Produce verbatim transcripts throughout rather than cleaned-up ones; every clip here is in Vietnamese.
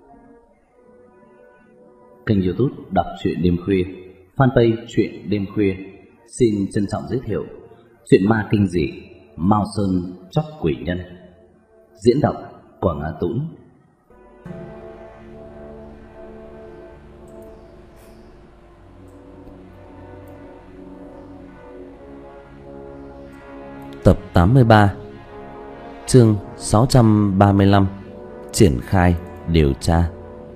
Kênh YouTube Đọc truyện đêm khuya, fanpage truyện đêm khuya xin trân trọng giới thiệu truyện ma kinh dị Mao Sơn Chóc Quỷ Nhân. Diễn đọc Quảng Á Tũng. Tập tám mươi ba, chương sáu trăm ba mươi lăm. Triển khai điều tra.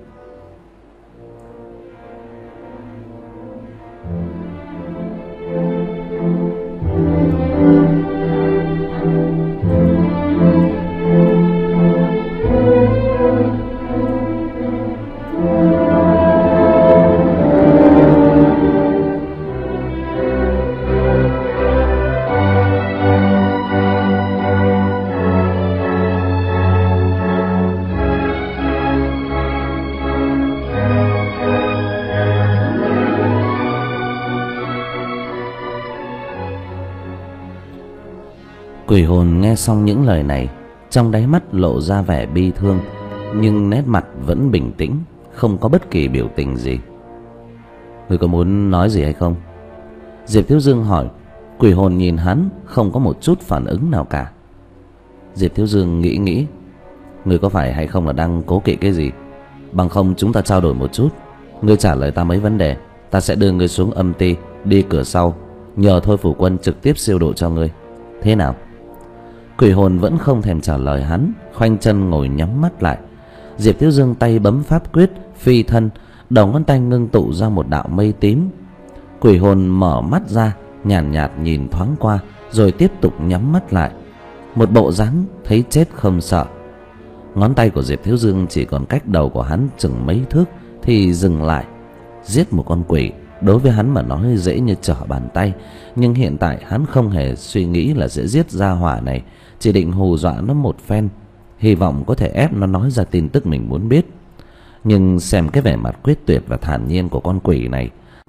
Quỷ hồn nghe xong những lời này, trong đáy mắt lộ ra vẻ bi thương, nhưng nét mặt vẫn bình tĩnh, không có bất kỳ biểu tình gì. Người có muốn nói gì hay không? Diệp Thiếu Dương hỏi. Quỷ hồn nhìn hắn, không có một chút phản ứng nào cả. Diệp Thiếu Dương nghĩ nghĩ. Người có phải hay không là đang cố kỵ cái gì? Bằng không chúng ta trao đổi một chút. Ngươi trả lời ta mấy vấn đề, ta sẽ đưa ngươi xuống âm ty, đi cửa sau, nhờ Thôi Phủ Quân trực tiếp siêu độ cho ngươi. Thế nào? Quỷ hồn vẫn không thèm trả lời hắn, khoanh chân ngồi nhắm mắt lại. Diệp Thiếu Dương tay bấm pháp quyết phi thân, đầu ngón tay ngưng tụ ra một đạo mây tím. Quỷ hồn mở mắt ra, nhàn nhạt, nhạt nhìn thoáng qua, rồi tiếp tục nhắm mắt lại, một bộ dáng thấy chết không sợ. Ngón tay của Diệp Thiếu Dương chỉ còn cách đầu của hắn chừng mấy thước thì dừng lại. Giết một con quỷ đối với hắn mà nói dễ như trở bàn tay, nhưng hiện tại hắn không hề suy nghĩ là sẽ giết gia hỏa này, chỉ định hù dọa nó một phen, hy vọng có thể ép nó nói ra tin tức mình muốn biết. Nhưng xem cái vẻ mặt quyết tuyệt và thản nhiên của con quỷ này,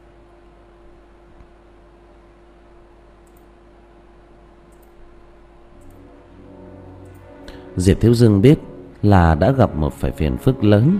Diệp Thiếu Dương biết là đã gặp một phải phiền phức lớn.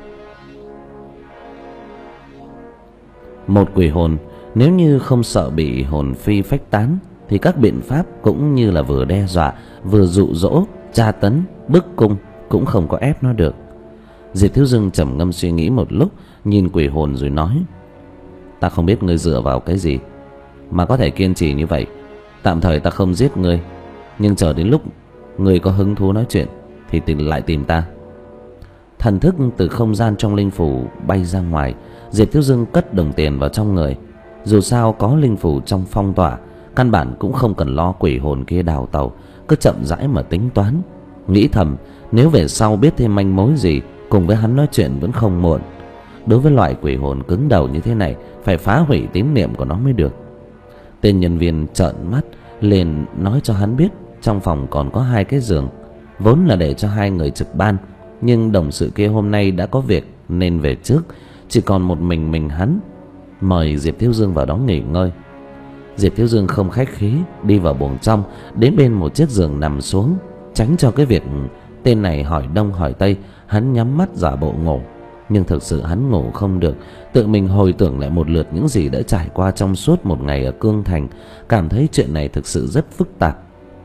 Một quỷ hồn nếu như không sợ bị hồn phi phách tán thì các biện pháp cũng như là vừa đe dọa, vừa dụ dỗ, tra tấn, bức cung cũng không có ép nó được. Diệp Thiếu Dương trầm ngâm suy nghĩ một lúc, nhìn quỷ hồn rồi nói: Ta không biết ngươi dựa vào cái gì mà có thể kiên trì như vậy. Tạm thời ta không giết ngươi, nhưng chờ đến lúc ngươi có hứng thú nói chuyện thì tìm lại tìm ta. Thần thức từ không gian trong linh phủ bay ra ngoài. Diệp Thiếu Dương cất đồng tiền vào trong người. Dù sao có linh phủ trong phong tỏa, căn bản cũng không cần lo quỷ hồn kia đào tẩu, cứ chậm rãi mà tính toán. Nghĩ thầm, nếu về sau biết thêm manh mối gì, cùng với hắn nói chuyện vẫn không muộn. Đối với loại quỷ hồn cứng đầu như thế này, phải phá hủy tín niệm của nó mới được. Tên nhân viên trợn mắt liền nói cho hắn biết trong phòng còn có hai cái giường, vốn là để cho hai người trực ban, nhưng đồng sự kia hôm nay đã có việc nên về trước, chỉ còn một mình mình hắn, mời Diệp Thiếu Dương vào đó nghỉ ngơi. Diệp Thiếu Dương không khách khí đi vào buồng trong, đến bên một chiếc giường nằm xuống, tránh cho cái việc tên này hỏi đông hỏi tây. Hắn nhắm mắt giả bộ ngủ, nhưng thực sự hắn ngủ không được. Tự mình hồi tưởng lại một lượt những gì đã trải qua trong suốt một ngày ở Cương Thành, cảm thấy chuyện này thực sự rất phức tạp.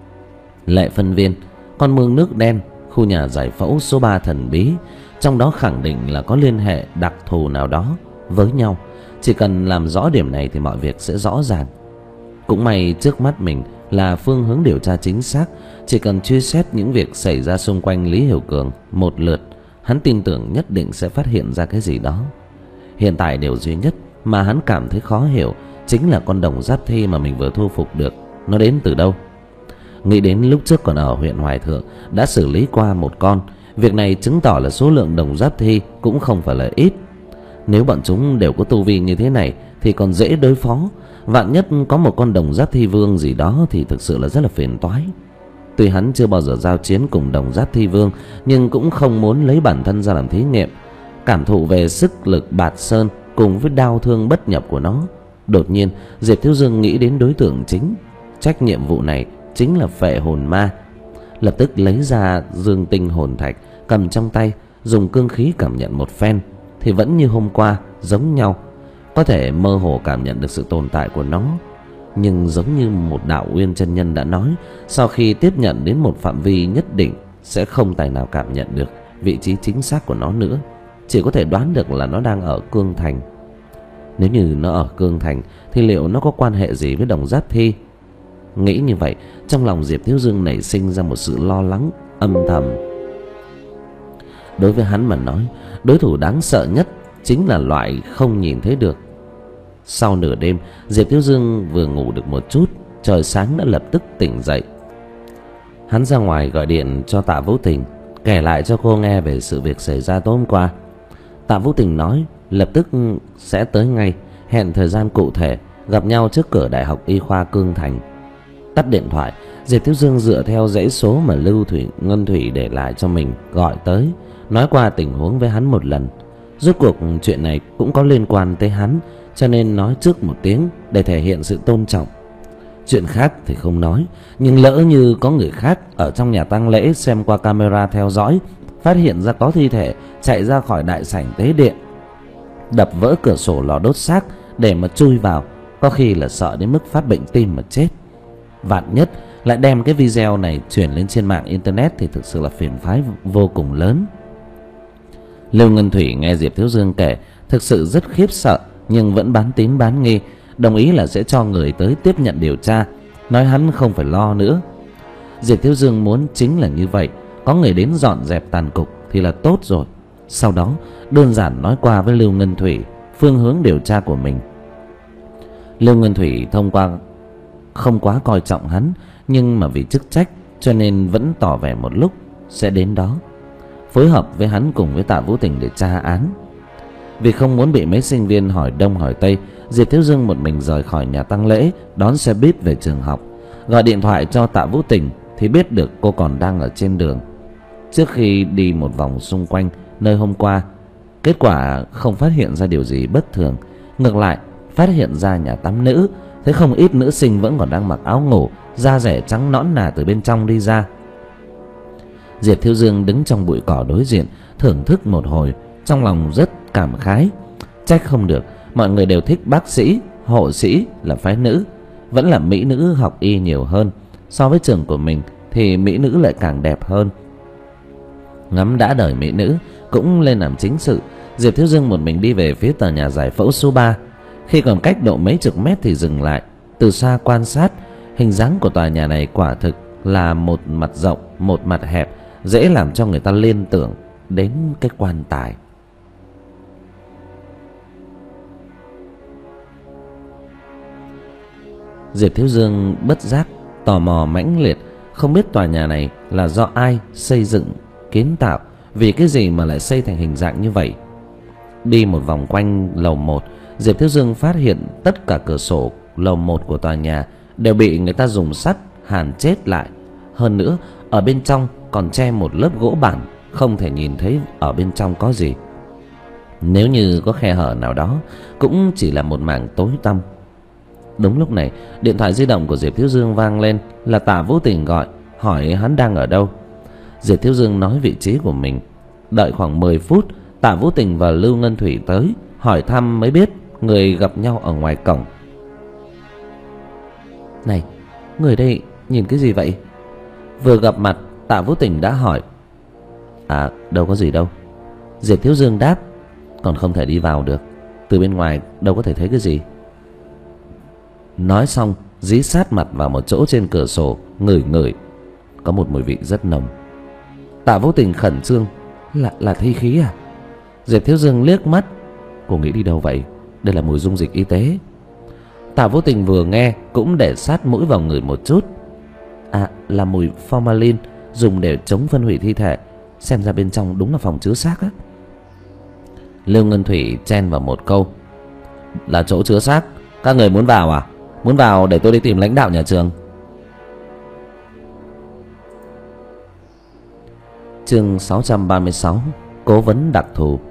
Lệ Phân Viên, con mương nước đen, khu nhà giải phẫu số ba thần bí, trong đó khẳng định là có liên hệ đặc thù nào đó với nhau. Chỉ cần làm rõ điểm này thì mọi việc sẽ rõ ràng. Cũng may trước mắt mình là phương hướng điều tra chính xác, chỉ cần truy xét những việc xảy ra xung quanh Lý Hiểu Cường một lượt, hắn tin tưởng nhất định sẽ phát hiện ra cái gì đó. Hiện tại điều duy nhất mà hắn cảm thấy khó hiểu chính là con đồng giáp thi mà mình vừa thu phục được, nó đến từ đâu. Nghĩ đến lúc trước còn ở huyện Hoài Thượng đã xử lý qua một con, việc này chứng tỏ là số lượng đồng giáp thi cũng không phải là ít. Nếu bọn chúng đều có tu vi như thế này thì còn dễ đối phó, vạn nhất có một con đồng giáp thi vương gì đó thì thực sự là rất là phiền toái. Tuy hắn chưa bao giờ giao chiến cùng đồng giáp thi vương, nhưng cũng không muốn lấy bản thân ra làm thí nghiệm, cảm thụ về sức lực bạt sơn cùng với đau thương bất nhập của nó. Đột nhiên Diệp Thiếu Dương nghĩ đến đối tượng chính trách nhiệm vụ này chính là phệ hồn ma. Lập tức lấy ra dương tinh hồn thạch cầm trong tay, dùng cương khí cảm nhận một phen thì vẫn như hôm qua, giống nhau. Có thể mơ hồ cảm nhận được sự tồn tại của nó, nhưng giống như một đạo uyên chân nhân đã nói, sau khi tiếp nhận đến một phạm vi nhất định sẽ không tài nào cảm nhận được vị trí chính xác của nó nữa, chỉ có thể đoán được là nó đang ở Cương Thành. Nếu như nó ở Cương Thành thì liệu nó có quan hệ gì với Đồng Giáp Thi? Nghĩ như vậy, trong lòng Diệp Thiếu Dương nảy sinh ra một sự lo lắng âm thầm. Đối với hắn mà nói, đối thủ đáng sợ nhất chính là loại không nhìn thấy được. Sau nửa đêm, Diệp Thiếu Dương vừa ngủ được một chút, trời sáng đã lập tức tỉnh dậy. Hắn ra ngoài gọi điện cho Tạ Vũ Tình, kể lại cho cô nghe về sự việc xảy ra tối hôm qua. Tạ Vũ Tình nói lập tức sẽ tới ngay, hẹn thời gian cụ thể gặp nhau trước cửa Đại học Y khoa Cương Thành. Tắt điện thoại, Diệp Thiếu Dương dựa theo dãy số mà Lưu Thủy Ngân Thủy để lại cho mình gọi tới, nói qua tình huống với hắn một lần. Rốt cuộc chuyện này cũng có liên quan tới hắn, cho nên nói trước một tiếng để thể hiện sự tôn trọng. Chuyện khác thì không nói, nhưng lỡ như có người khác ở trong nhà tang lễ xem qua camera theo dõi, phát hiện ra có thi thể chạy ra khỏi đại sảnh tế điện, đập vỡ cửa sổ lò đốt xác để mà chui vào, có khi là sợ đến mức phát bệnh tim mà chết. Vạn nhất lại đem cái video này chuyển lên trên mạng internet thì thực sự là phiền phái vô cùng lớn. Lưu Ngân Thủy nghe Diệp Thiếu Dương kể thực sự rất khiếp sợ, nhưng vẫn bán tín bán nghi, đồng ý là sẽ cho người tới tiếp nhận điều tra, nói hắn không phải lo nữa. Diệp Thiếu Dương muốn chính là như vậy, có người đến dọn dẹp tàn cục thì là tốt rồi. Sau đó đơn giản nói qua với Lưu Ngân Thủy phương hướng điều tra của mình. Lưu Ngân Thủy thông qua không quá coi trọng hắn, nhưng mà vì chức trách cho nên vẫn tỏ vẻ một lúc sẽ đến đó, phối hợp với hắn cùng với Tạ Vũ Tình để tra án. Vì không muốn bị mấy sinh viên hỏi đông hỏi tây, Diệp Thiếu Dương một mình rời khỏi nhà tang lễ, đón xe buýt về trường học. Gọi điện thoại cho Tạ Vũ Tình thì biết được cô còn đang ở trên đường. Trước khi đi một vòng xung quanh nơi hôm qua, kết quả không phát hiện ra điều gì bất thường, ngược lại phát hiện ra nhà tắm nữ, thấy không ít nữ sinh vẫn còn đang mặc áo ngủ, da rẻ trắng nõn nà từ bên trong đi ra. Diệp Thiếu Dương đứng trong bụi cỏ đối diện, thưởng thức một hồi, trong lòng rất cảm khái. Trách không được, mọi người đều thích bác sĩ, hộ sĩ là phái nữ, vẫn là mỹ nữ học y nhiều hơn. So với trường của mình thì mỹ nữ lại càng đẹp hơn. Ngắm đã đời mỹ nữ cũng lên làm chính sự, Diệp Thiếu Dương một mình đi về phía tòa nhà giải phẫu số ba. Khi còn cách độ mấy chục mét thì dừng lại, từ xa quan sát. Hình dáng của tòa nhà này quả thực là một mặt rộng, một mặt hẹp, dễ làm cho người ta liên tưởng đến cái quan tài. Diệp Thiếu Dương bất giác tò mò mãnh liệt, không biết tòa nhà này là do ai xây dựng, kiến tạo, vì cái gì mà lại xây thành hình dạng như vậy. Đi một vòng quanh lầu một, Diệp Thiếu Dương phát hiện tất cả cửa sổ lầu một của tòa nhà đều bị người ta dùng sắt hàn chết lại. Hơn nữa, ở bên trong còn che một lớp gỗ bản, không thể nhìn thấy ở bên trong có gì. Nếu như có khe hở nào đó, cũng chỉ là một mảng tối tăm. Đúng lúc này, điện thoại di động của Diệp Thiếu Dương vang lên, là Tạ Vũ Tình gọi, hỏi hắn đang ở đâu. Diệp Thiếu Dương nói vị trí của mình. Đợi khoảng mười phút, Tạ Vũ Tình và Lưu Ngân Thủy tới, hỏi thăm mới biết người gặp nhau ở ngoài cổng. Này, người đây nhìn cái gì vậy? Vừa gặp mặt, Tạ Vũ Tình đã hỏi. À, đâu có gì đâu. Diệp Thiếu Dương đáp. Còn không thể đi vào được, từ bên ngoài đâu có thể thấy cái gì. Nói xong, dí sát mặt vào một chỗ trên cửa sổ, ngửi ngửi. Có một mùi vị rất nồng. Tạ Vũ Tình khẩn trương. Là, là thi khí à? Diệp Thiếu Dương liếc mắt. Cô nghĩ đi đâu vậy? Đây là mùi dung dịch y tế. Tạ Vũ Tình vừa nghe cũng để sát mũi vào người một chút. À, là mùi formalin, dùng để chống phân hủy thi thể. Xem ra bên trong đúng là phòng chứa xác á. Lưu Ngân Thủy chen vào một câu. Là chỗ chứa xác? Các người muốn vào à? Muốn vào để tôi đi tìm lãnh đạo nhà trường. Chương sáu trăm ba mươi sáu, cố vấn đặc thù.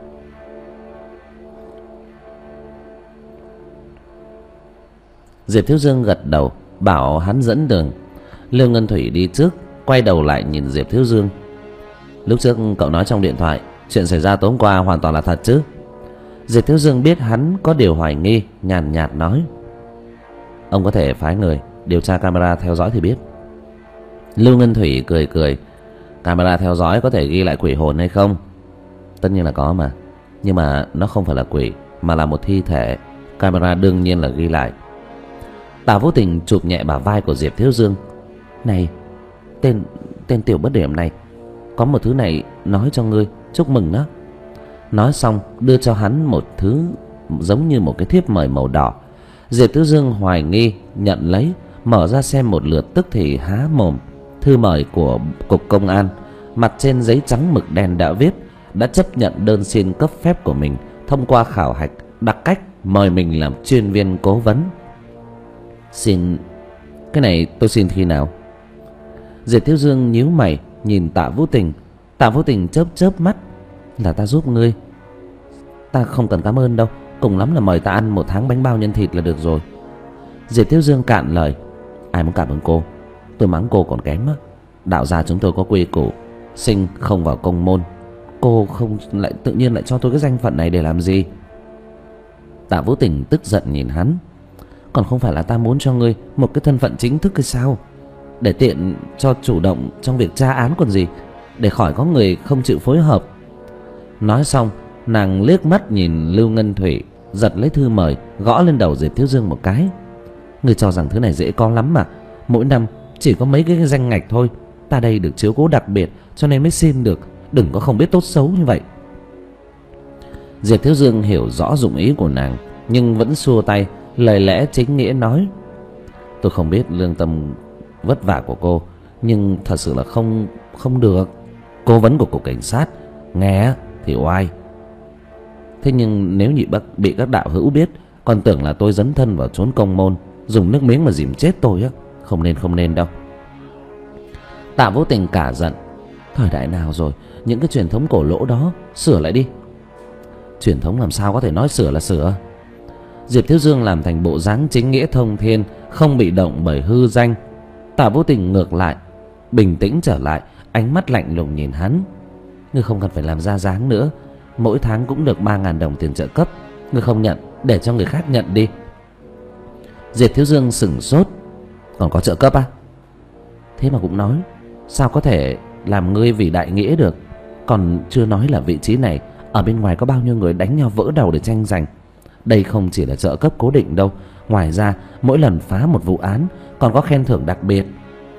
Diệp Thiếu Dương gật đầu, bảo hắn dẫn đường. Lưu Ngân Thủy đi trước, quay đầu lại nhìn Diệp Thiếu Dương. Lúc trước cậu nói trong điện thoại Chuyện xảy ra tối hôm qua hoàn toàn là thật chứ? Diệp Thiếu Dương biết hắn có điều hoài nghi, nhàn nhạt nói. Ông có thể phái người điều tra camera theo dõi thì biết. Lưu Ngân Thủy cười cười. Camera theo dõi có thể ghi lại quỷ hồn hay không? Tất nhiên là có mà. Nhưng mà nó không phải là quỷ, mà là một thi thể. Camera đương nhiên là ghi lại. Tạ Vũ Tình chụp nhẹ bả vai của Diệp Thiếu Dương. Này, tên tên tiểu bất điểm này, có một thứ này nói cho ngươi, chúc mừng đó. Nói xong đưa cho hắn một thứ giống như một cái thiếp mời màu đỏ. Diệp Thiếu Dương hoài nghi nhận lấy, mở ra xem một lượt tức thì há mồm. Thư mời của cục công an, mặt trên giấy trắng mực đen đã viết đã chấp nhận đơn xin cấp phép của mình, thông qua khảo hạch đặc cách mời mình làm chuyên viên cố vấn. Xin, cái này tôi xin khi nào? Diệp Thiếu Dương nhíu mày nhìn Tạ Vũ Tình. Tạ Vũ Tình chớp chớp mắt. Là ta giúp ngươi. Ta không cần cảm ơn đâu, cùng lắm là mời ta ăn một tháng bánh bao nhân thịt là được rồi. Diệp Thiếu Dương cạn lời. Ai muốn cảm ơn cô? Tôi mắng cô còn kém á. Đạo gia chúng tôi có quy củ, sinh không vào công môn. Cô không lại tự nhiên lại cho tôi cái danh phận này để làm gì? Tạ Vũ Tình tức giận nhìn hắn. Còn không phải là ta muốn cho ngươi một cái thân phận chính thức hay sao? Để tiện cho chủ động trong việc tra án còn gì, để khỏi có người không chịu phối hợp. Nói xong nàng liếc mắt nhìn Lưu Ngân Thủy, giật lấy thư mời gõ lên đầu Diệp Thiếu Dương một cái. Ngươi cho rằng thứ này dễ có lắm mà. Mỗi năm chỉ có mấy cái danh ngạch thôi. Ta đây được chiếu cố đặc biệt cho nên mới xin được. Đừng có không biết tốt xấu như vậy. Diệp Thiếu Dương hiểu rõ dụng ý của nàng, nhưng vẫn xua tay, lời lẽ chính nghĩa nói. Tôi không biết lương tâm vất vả của cô, nhưng thật sự là không không được. Cố vấn của cục cảnh sát nghe thì oai. Thế nhưng nếu nhị bác bị các đạo hữu biết, còn tưởng là tôi dấn thân vào trốn công môn, dùng nước miếng mà dìm chết tôi á. Không nên không nên đâu. Tạ Vũ Tình cả giận. Thời đại nào rồi, những cái truyền thống cổ lỗ đó sửa lại đi. Truyền thống làm sao có thể nói sửa là sửa? Diệp Thiếu Dương làm thành bộ dáng chính nghĩa thông thiên, không bị động bởi hư danh. Tạ Vũ Tình ngược lại bình tĩnh trở lại, ánh mắt lạnh lùng nhìn hắn. Ngươi không cần phải làm ra dáng nữa. Mỗi tháng cũng được ba ngàn đồng tiền trợ cấp. Ngươi không nhận, để cho người khác nhận đi. Diệp Thiếu Dương sửng sốt. Còn có trợ cấp à? Thế mà cũng nói. Sao có thể làm ngươi vì đại nghĩa được? Còn chưa nói là vị trí này ở bên ngoài có bao nhiêu người đánh nhau vỡ đầu để tranh giành. Đây không chỉ là trợ cấp cố định đâu. Ngoài ra mỗi lần phá một vụ án còn có khen thưởng đặc biệt.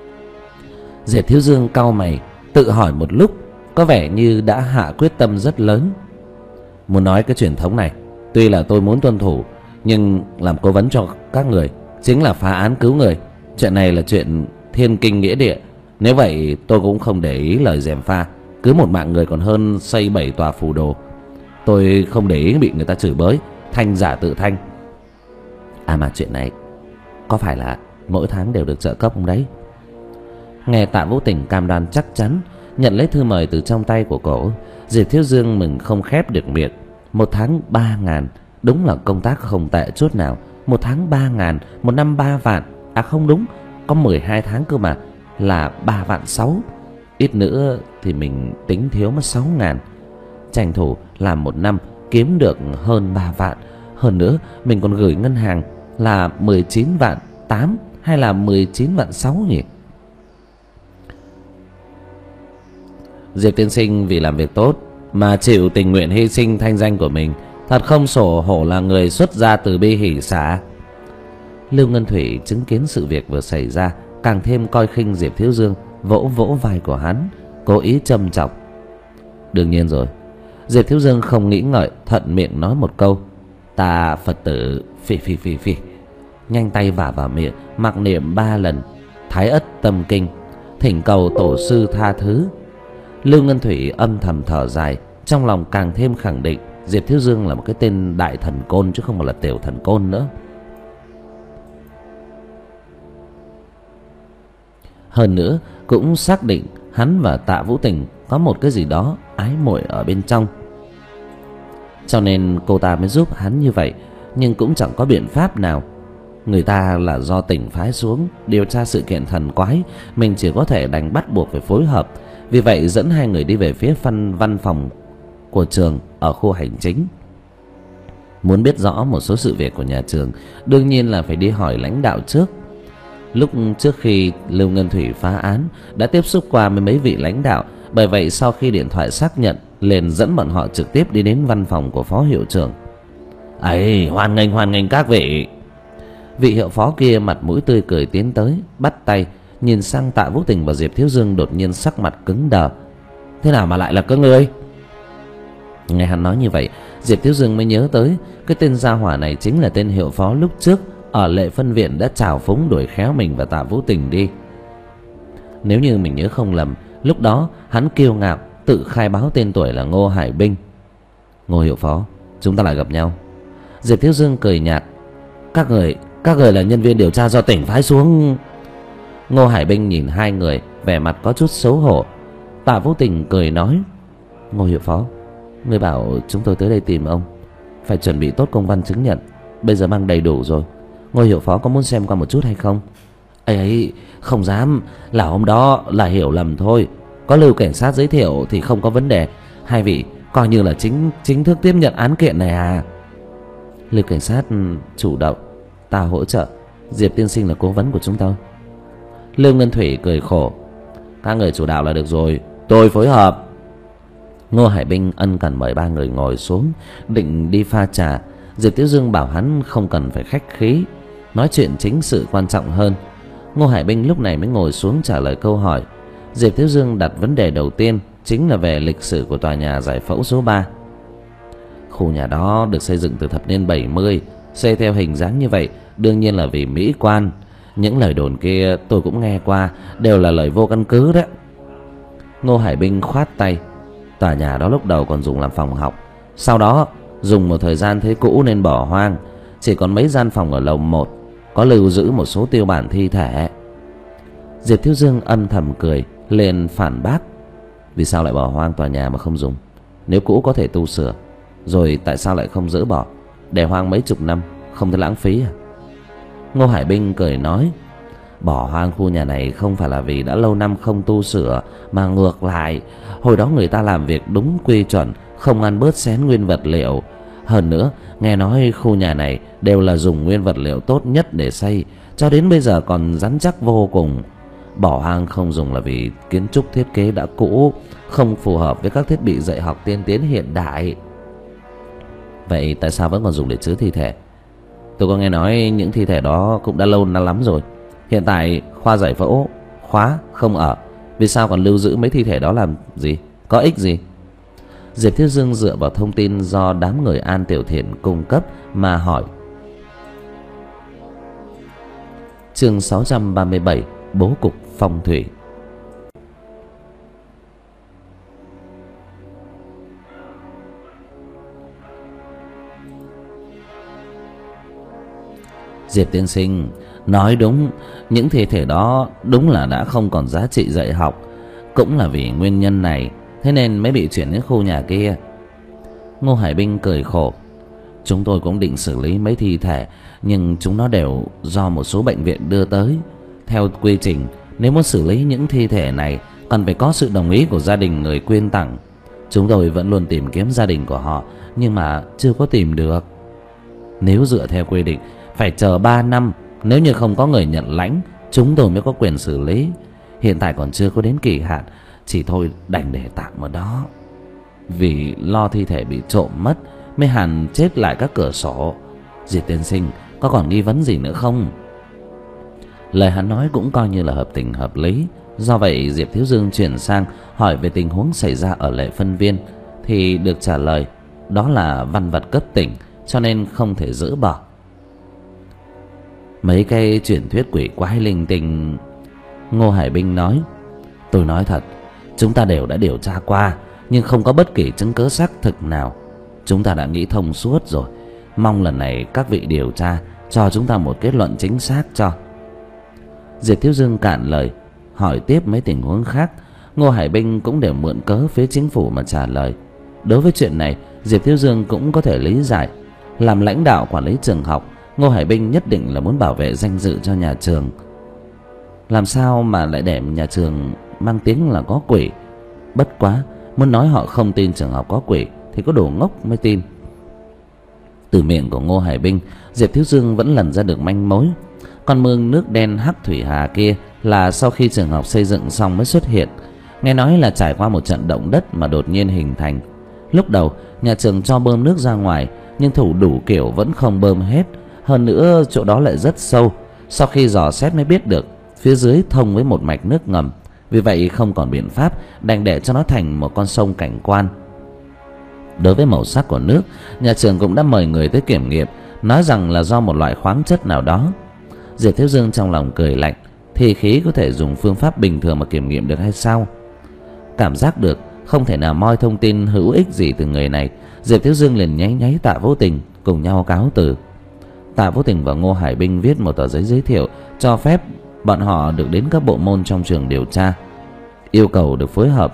Diệp Thiếu Dương cau mày, tự hỏi một lúc, có vẻ như đã hạ quyết tâm rất lớn. Muốn nói cái truyền thống này, tuy là tôi muốn tuân thủ, nhưng làm cố vấn cho các người chính là phá án cứu người. Chuyện này là chuyện thiên kinh nghĩa địa. Nếu vậy tôi cũng không để ý lời gièm pha. Cứ một mạng người còn hơn xây bảy tòa phù đồ. Tôi không để ý bị người ta chửi bới, thanh giả tự thanh. À mà chuyện này có phải là mỗi tháng đều được trợ cấp không đấy? Nghe Tạ Vũ Tình cam đoan chắc chắn, nhận lấy thư mời từ trong tay của cổ, Diệp Thiếu Dương mừng không khép được miệng. Một tháng ba ngàn, đúng là công tác không tệ chút nào. Một tháng ba ngàn, một năm ba vạn. À không đúng, có mười hai tháng cơ mà, là ba vạn sáu. Ít nữa thì mình tính thiếu mất sáu ngàn. Tranh thủ làm một năm kiếm được hơn ba vạn. Hơn nữa mình còn gửi ngân hàng là mười chín vạn tám hay là mười chín vạn sáu nhỉ? Diệp tiên sinh vì làm việc tốt mà chịu tình nguyện hy sinh thanh danh của mình, thật không sổ hổ là người xuất gia từ bi hỷ xả. Lưu Ngân Thủy chứng kiến sự việc vừa xảy ra, càng thêm coi khinh Diệp Thiếu Dương, vỗ vỗ vai của hắn, cố ý châm chọc. Đương nhiên rồi. Diệp Thiếu Dương không nghĩ ngợi, thuận miệng nói một câu. Ta Phật tử phì phì phì phì, nhanh tay vả vào miệng, mặc niệm ba lần Thái Ất Tâm Kinh, thỉnh cầu tổ sư tha thứ. Lưu Ngân Thủy âm thầm thở dài, trong lòng càng thêm khẳng định Diệp Thiếu Dương là một cái tên đại thần côn chứ không phải là tiểu thần côn nữa. Hơn nữa cũng xác định hắn và Tạ Vũ Tình có một cái gì đó ái muội ở bên trong, cho nên cô ta mới giúp hắn như vậy. Nhưng cũng chẳng có biện pháp nào. Người ta là do tỉnh phái xuống điều tra sự kiện thần quái, mình chỉ có thể đành bắt buộc phải phối hợp. Vì vậy dẫn hai người đi về phía văn, văn phòng của trường ở khu hành chính. Muốn biết rõ một số sự việc của nhà trường, đương nhiên là phải đi hỏi lãnh đạo trước. Lúc trước khi Lưu Ngân Thủy phá án đã tiếp xúc qua với mấy vị lãnh đạo, bởi vậy sau khi điện thoại xác nhận, liền dẫn bọn họ trực tiếp đi đến văn phòng của phó hiệu trưởng. "Ấy, hoan nghênh hoan nghênh các vị." Vị hiệu phó kia mặt mũi tươi cười tiến tới, bắt tay, nhìn sang Tạ Vũ Tình và Diệp Thiếu Dương, đột nhiên sắc mặt cứng đờ. "Thế nào mà lại là các ngươi?" Nghe hắn nói như vậy, Diệp Thiếu Dương mới nhớ tới cái tên gia hỏa này chính là tên hiệu phó lúc trước ở Lệ Phân Viện đã trào phúng đuổi khéo mình và Tạ Vũ Tình đi. Nếu như mình nhớ không lầm, lúc đó hắn kiêu ngạo tự khai báo tên tuổi là Ngô Hải Binh. "Ngô hiệu phó, chúng ta lại gặp nhau." Diệp Thiếu Dương cười nhạt. Các người, các người là nhân viên điều tra do tỉnh phái xuống." Ngô Hải Binh nhìn hai người, vẻ mặt có chút xấu hổ. Tạ Vũ Tình cười nói: "Ngô hiệu phó, người bảo chúng tôi tới đây tìm ông, phải chuẩn bị tốt công văn chứng nhận, bây giờ mang đầy đủ rồi. Ngô hiệu phó có muốn xem qua một chút hay không?" "Ấy ấy, không dám, là hôm đó là hiểu lầm thôi. Có Lưu cảnh sát giới thiệu thì không có vấn đề. Hai vị coi như là chính chính thức tiếp nhận án kiện này à?" "Lưu cảnh sát chủ động, ta hỗ trợ. Diệp tiên sinh là cố vấn của chúng tôi." Lưu Ngân Thủy cười khổ: "Các người chủ đạo là được rồi, tôi phối hợp." Ngô Hải Binh ân cần mời ba người ngồi xuống, định đi pha trà. Diệp Tiểu Dương bảo hắn không cần phải khách khí, nói chuyện chính sự quan trọng hơn. Ngô Hải Binh lúc này mới ngồi xuống trả lời câu hỏi. Diệp Tiểu Dương đặt vấn đề đầu tiên chính là về lịch sử của tòa nhà giải phẫu số ba. Khu nhà đó được xây dựng từ thập niên bảy mươi, xây theo hình dáng như vậy đương nhiên là vì mỹ quan. Những lời đồn kia tôi cũng nghe qua, đều là lời vô căn cứ đấy. Ngô Hải Binh khoát tay: "Tòa nhà đó lúc đầu còn dùng làm phòng học, sau đó dùng một thời gian thấy cũ nên bỏ hoang, chỉ còn mấy gian phòng ở lầu một có lưu giữ một số tiêu bản thi thể." Diệp Thiếu Dương âm thầm cười, liền phản bác: "Vì sao lại bỏ hoang tòa nhà mà không dùng? Nếu cũ có thể tu sửa, rồi tại sao lại không dỡ bỏ, để hoang mấy chục năm, không thấy lãng phí à?" Ngô Hải Binh cười nói: "Bỏ hoang khu nhà này không phải là vì đã lâu năm không tu sửa, mà ngược lại, hồi đó người ta làm việc đúng quy chuẩn, không ăn bớt xén nguyên vật liệu. Hơn nữa, nghe nói khu nhà này đều là dùng nguyên vật liệu tốt nhất để xây, cho đến bây giờ còn rắn chắc vô cùng. Bỏ hoang không dùng là vì kiến trúc thiết kế đã cũ, không phù hợp với các thiết bị dạy học tiên tiến hiện đại." "Vậy tại sao vẫn còn dùng để chứa thi thể? Tôi có nghe nói những thi thể đó cũng đã lâu lắm rồi. Hiện tại khoa giải phẫu khóa không ở, vì sao còn lưu giữ mấy thi thể đó làm gì? Có ích gì?" Diệp Thiết Dương dựa vào thông tin do đám người An Tiểu Thiện cung cấp mà hỏi. Chương sáu trăm ba mươi bảy: Bố cục phong thủy. "Diệp tiên sinh nói đúng, những thi thể đó đúng là đã không còn giá trị dạy học. Cũng là vì nguyên nhân này, thế nên mới bị chuyển đến khu nhà kia." Ngô Hải Binh cười khổ: "Chúng tôi cũng định xử lý mấy thi thể, nhưng chúng nó đều do một số bệnh viện đưa tới. Theo quy trình, nếu muốn xử lý những thi thể này, cần phải có sự đồng ý của gia đình người quyên tặng. Chúng tôi vẫn luôn tìm kiếm gia đình của họ, nhưng mà chưa có tìm được. Nếu dựa theo quy định, phải chờ ba năm, nếu như không có người nhận lãnh, chúng tôi mới có quyền xử lý. Hiện tại còn chưa có đến kỳ hạn, chỉ thôi đành để tạm ở đó. Vì lo thi thể bị trộm mất, mới hàn chết lại các cửa sổ. Diệp tiên sinh có còn nghi vấn gì nữa không?" Lời hắn nói cũng coi như là hợp tình hợp lý. Do vậy Diệp Thiếu Dương chuyển sang hỏi về tình huống xảy ra ở Lệ Phân Viên, thì được trả lời đó là văn vật cấp tỉnh, cho nên không thể dỡ bỏ. "Mấy cái truyền thuyết quỷ quái linh tinh," Ngô Hải Binh nói: "Tôi nói thật, chúng ta đều đã điều tra qua, nhưng không có bất kỳ chứng cứ xác thực nào. Chúng ta đã nghĩ thông suốt rồi, mong lần này các vị điều tra cho chúng ta một kết luận chính xác cho." Diệp Thiếu Dương cạn lời, hỏi tiếp mấy tình huống khác. Ngô Hải Binh cũng đều mượn cớ phía chính phủ mà trả lời. Đối với chuyện này, Diệp Thiếu Dương cũng có thể lý giải. Làm lãnh đạo quản lý trường học, Ngô Hải Binh nhất định là muốn bảo vệ danh dự cho nhà trường. Làm sao mà lại để nhà trường mang tiếng là có quỷ? Bất quá, muốn nói họ không tin trường học có quỷ thì có đồ ngốc mới tin. Từ miệng của Ngô Hải Binh, Diệp Thiếu Dương vẫn lần ra được manh mối. Con mương nước đen Hắc Thủy Hà kia là sau khi trường học xây dựng xong mới xuất hiện. Nghe nói là trải qua một trận động đất mà đột nhiên hình thành. Lúc đầu nhà trường cho bơm nước ra ngoài, nhưng thủ đủ kiểu vẫn không bơm hết. Hơn nữa chỗ đó lại rất sâu. Sau khi dò xét mới biết được phía dưới thông với một mạch nước ngầm. Vì vậy không còn biện pháp, đành để cho nó thành một con sông cảnh quan. Đối với màu sắc của nước, nhà trường cũng đã mời người tới kiểm nghiệm, nói rằng là do một loại khoáng chất nào đó. Diệp Thiếu Dương trong lòng cười lạnh, thì khí có thể dùng phương pháp bình thường mà kiểm nghiệm được hay sao? Cảm giác được không thể nào moi thông tin hữu ích gì từ người này, Diệp Thiếu Dương liền nháy nháy Tạ Vô Tình cùng nhau cáo từ. Tạ Vô Tình và Ngô Hải Binh viết một tờ giấy giới thiệu cho phép bọn họ được đến các bộ môn trong trường điều tra, yêu cầu được phối hợp.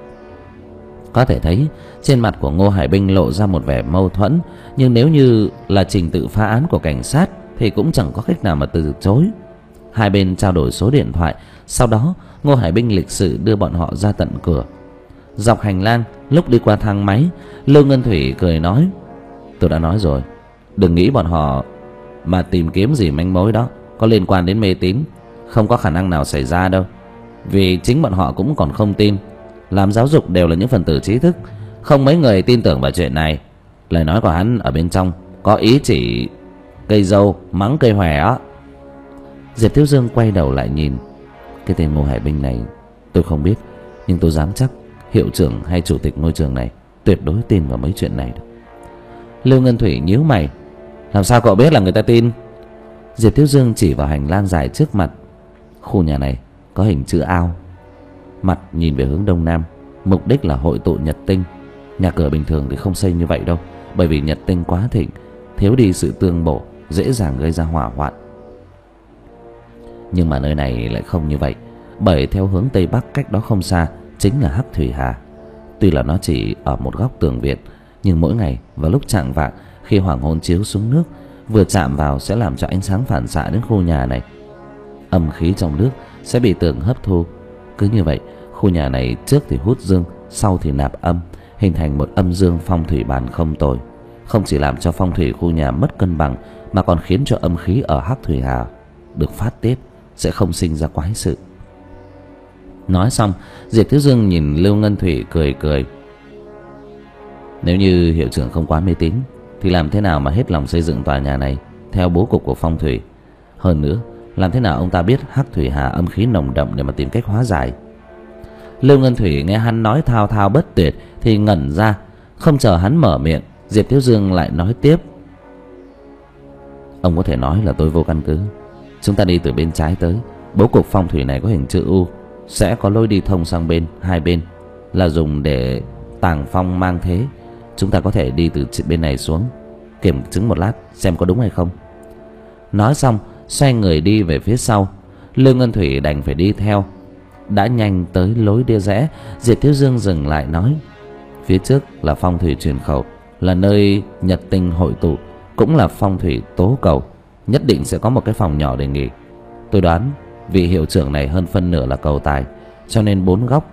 Có thể thấy trên mặt của Ngô Hải Binh lộ ra một vẻ mâu thuẫn, nhưng nếu như là trình tự phá án của cảnh sát thì cũng chẳng có cách nào mà từ chối. Hai bên trao đổi số điện thoại, sau đó Ngô Hải Binh lịch sự đưa bọn họ ra tận cửa. Dọc hành lang, lúc đi qua thang máy, Lưu Ngân Thủy cười nói: "Tôi đã nói rồi, đừng nghĩ bọn họ mà tìm kiếm gì manh mối đó có liên quan đến mê tín, không có khả năng nào xảy ra đâu. Vì chính bọn họ cũng còn không tin. Làm giáo dục đều là những phần tử trí thức, không mấy người tin tưởng vào chuyện này. Lời nói của hắn ở bên trong có ý chỉ cây dâu mắng cây hòe á." Diệp Thiếu Dương quay đầu lại nhìn. Cái tên Ngô Hải Binh này tôi không biết, nhưng tôi dám chắc hiệu trưởng hay chủ tịch ngôi trường này tuyệt đối tin vào mấy chuyện này. Lưu Ngân Thủy nhíu mày: "Làm sao cậu biết là người ta tin?" Diệp Thiếu Dương chỉ vào hành lang dài trước mặt. Khu nhà này có hình chữ ao, mặt nhìn về hướng đông nam, mục đích là hội tụ nhật tinh. Nhà cửa bình thường thì không xây như vậy đâu, bởi vì nhật tinh quá thịnh, thiếu đi sự tương bổ, dễ dàng gây ra hỏa hoạn. Nhưng mà nơi này lại không như vậy, bởi theo hướng tây bắc cách đó không xa chính là Hắc Thủy Hà. Tuy là nó chỉ ở một góc tường viện, nhưng mỗi ngày vào lúc chạng vạng, khi hoàng hôn chiếu xuống nước, vừa chạm vào sẽ làm cho ánh sáng phản xạ đến khu nhà này. Âm khí trong nước sẽ bị tường hấp thu. Cứ như vậy, khu nhà này trước thì hút dương, sau thì nạp âm, hình thành một âm dương phong thủy bàn không tồi. Không chỉ làm cho phong thủy khu nhà mất cân bằng, mà còn khiến cho âm khí ở Hắc Thủy Hà được phát tiết, sẽ không sinh ra quái sự. Nói xong, Diệp Thiếu Dương nhìn Lưu Ngân Thủy cười cười: "Nếu như hiệu trưởng không quá mê tín, thì làm thế nào mà hết lòng xây dựng tòa nhà này theo bố cục của phong thủy? Hơn nữa, làm thế nào ông ta biết Hắc Thủy Hà âm khí nồng đậm để mà tìm cách hóa giải?" Lưu Ngân Thủy nghe hắn nói thao thao bất tuyệt thì ngẩn ra. Không chờ hắn mở miệng, Diệp Thiếu Dương lại nói tiếp: "Ông có thể nói là tôi vô căn cứ. Chúng ta đi từ bên trái tới, bố cục phong thủy này có hình chữ U, sẽ có lối đi thông sang bên hai bên, là dùng để tàng phong mang thế. Chúng ta có thể đi từ bên này xuống, kiểm chứng một lát xem có đúng hay không." Nói xong xoay người đi về phía sau. Lưu Ngân Thủy đành phải đi theo. Đã nhanh tới lối đi rẽ, Diệp Thiếu Dương dừng lại nói: "Phía trước là phong thủy truyền khẩu, là nơi nhật tinh hội tụ, cũng là phong thủy tố cầu. Nhất định sẽ có một cái phòng nhỏ để nghỉ. Tôi đoán vị hiệu trưởng này hơn phân nửa là cầu tài, cho nên bốn góc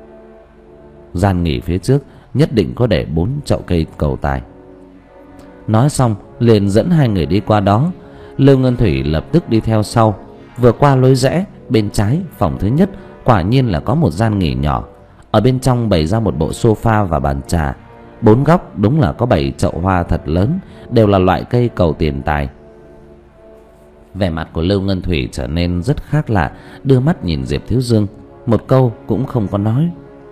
gian nghỉ phía trước nhất định có để bốn chậu cây cầu tài." Nói xong liền dẫn hai người đi qua đó. Lưu Ngân Thủy lập tức đi theo sau. Vừa qua lối rẽ, bên trái phòng thứ nhất quả nhiên là có một gian nghỉ nhỏ. Ở bên trong bày ra một bộ sofa và bàn trà. Bốn góc đúng là có bảy chậu hoa thật lớn, đều là loại cây cầu tiền tài. Vẻ mặt của Lưu Ngân Thủy trở nên rất khác lạ, đưa mắt nhìn Diệp Thiếu Dương, một câu cũng không có nói.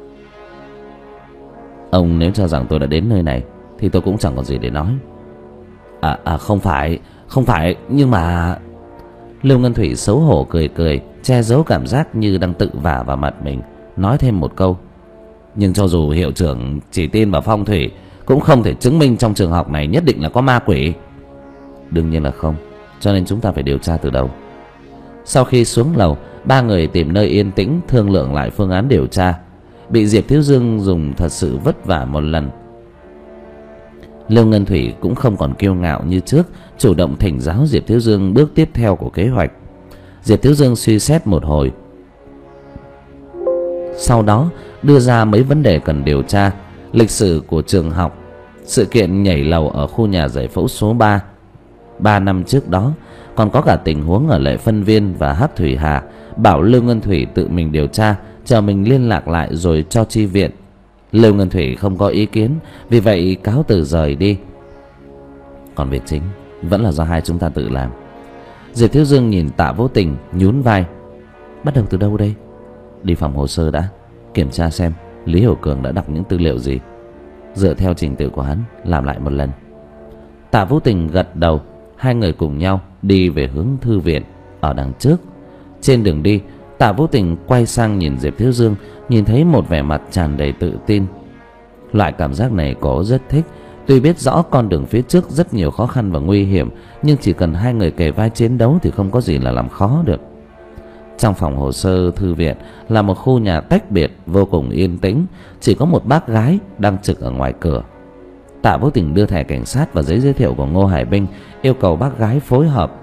"Ông nếu cho rằng tôi đã đến nơi này thì tôi cũng chẳng còn gì để nói." À, à không phải, không phải, nhưng mà... Lưu Ngân Thủy xấu hổ cười cười, che giấu cảm giác như đang tự vả vào mặt mình, nói thêm một câu: "Nhưng cho dù hiệu trưởng chỉ tin vào phong thủy, cũng không thể chứng minh trong trường học này nhất định là có ma quỷ." "Đương nhiên là không, cho nên chúng ta phải điều tra từ đầu." Sau khi xuống lầu, ba người tìm nơi yên tĩnh thương lượng lại phương án điều tra. Bị Diệp Thiếu Dương dùng thật sự vất vả một lần. Lưu Ngân Thủy cũng không còn kiêu ngạo như trước, chủ động thỉnh giáo Diệp Thiếu Dương bước tiếp theo của kế hoạch. Diệp Thiếu Dương suy xét một hồi, sau đó đưa ra mấy vấn đề cần điều tra. lịch sử của trường học, sự kiện nhảy lầu ở khu nhà giải phẫu số ba. Ba năm trước đó, còn có cả tình huống ở Lệ Phân Viên và Hắc Thủy Hà bảo Lưu Ngân Thủy tự mình điều tra, chờ mình liên lạc lại rồi cho chi viện. Lưu Ngân Thủy không có ý kiến, vì vậy cáo từ rời đi. Còn việc chính vẫn là do hai chúng ta tự làm. Diệp Thiếu Dương nhìn Tạ Vô Tình, nhún vai. Bắt đầu từ đâu đây? Đi phòng hồ sơ đã, kiểm tra xem Lý Hiểu Cường đã đọc những tư liệu gì, dựa theo trình tự của hắn làm lại một lần. Tạ Vô Tình gật đầu. Hai người cùng nhau đi về hướng thư viện ở đằng trước. Trên đường đi, Tạ Vô Tình quay sang nhìn Diệp Thiếu Dương, nhìn thấy một vẻ mặt tràn đầy tự tin. Loại cảm giác này cô rất thích. Tuy biết rõ con đường phía trước rất nhiều khó khăn và nguy hiểm, nhưng chỉ cần hai người kề vai chiến đấu thì không có gì là làm khó được. Trong phòng hồ sơ thư viện là một khu nhà tách biệt vô cùng yên tĩnh, chỉ có một bác gái đang trực ở ngoài cửa. Tạ Vô Tình đưa thẻ cảnh sát và giấy giới thiệu của Ngô Hải Binh, yêu cầu bác gái phối hợp.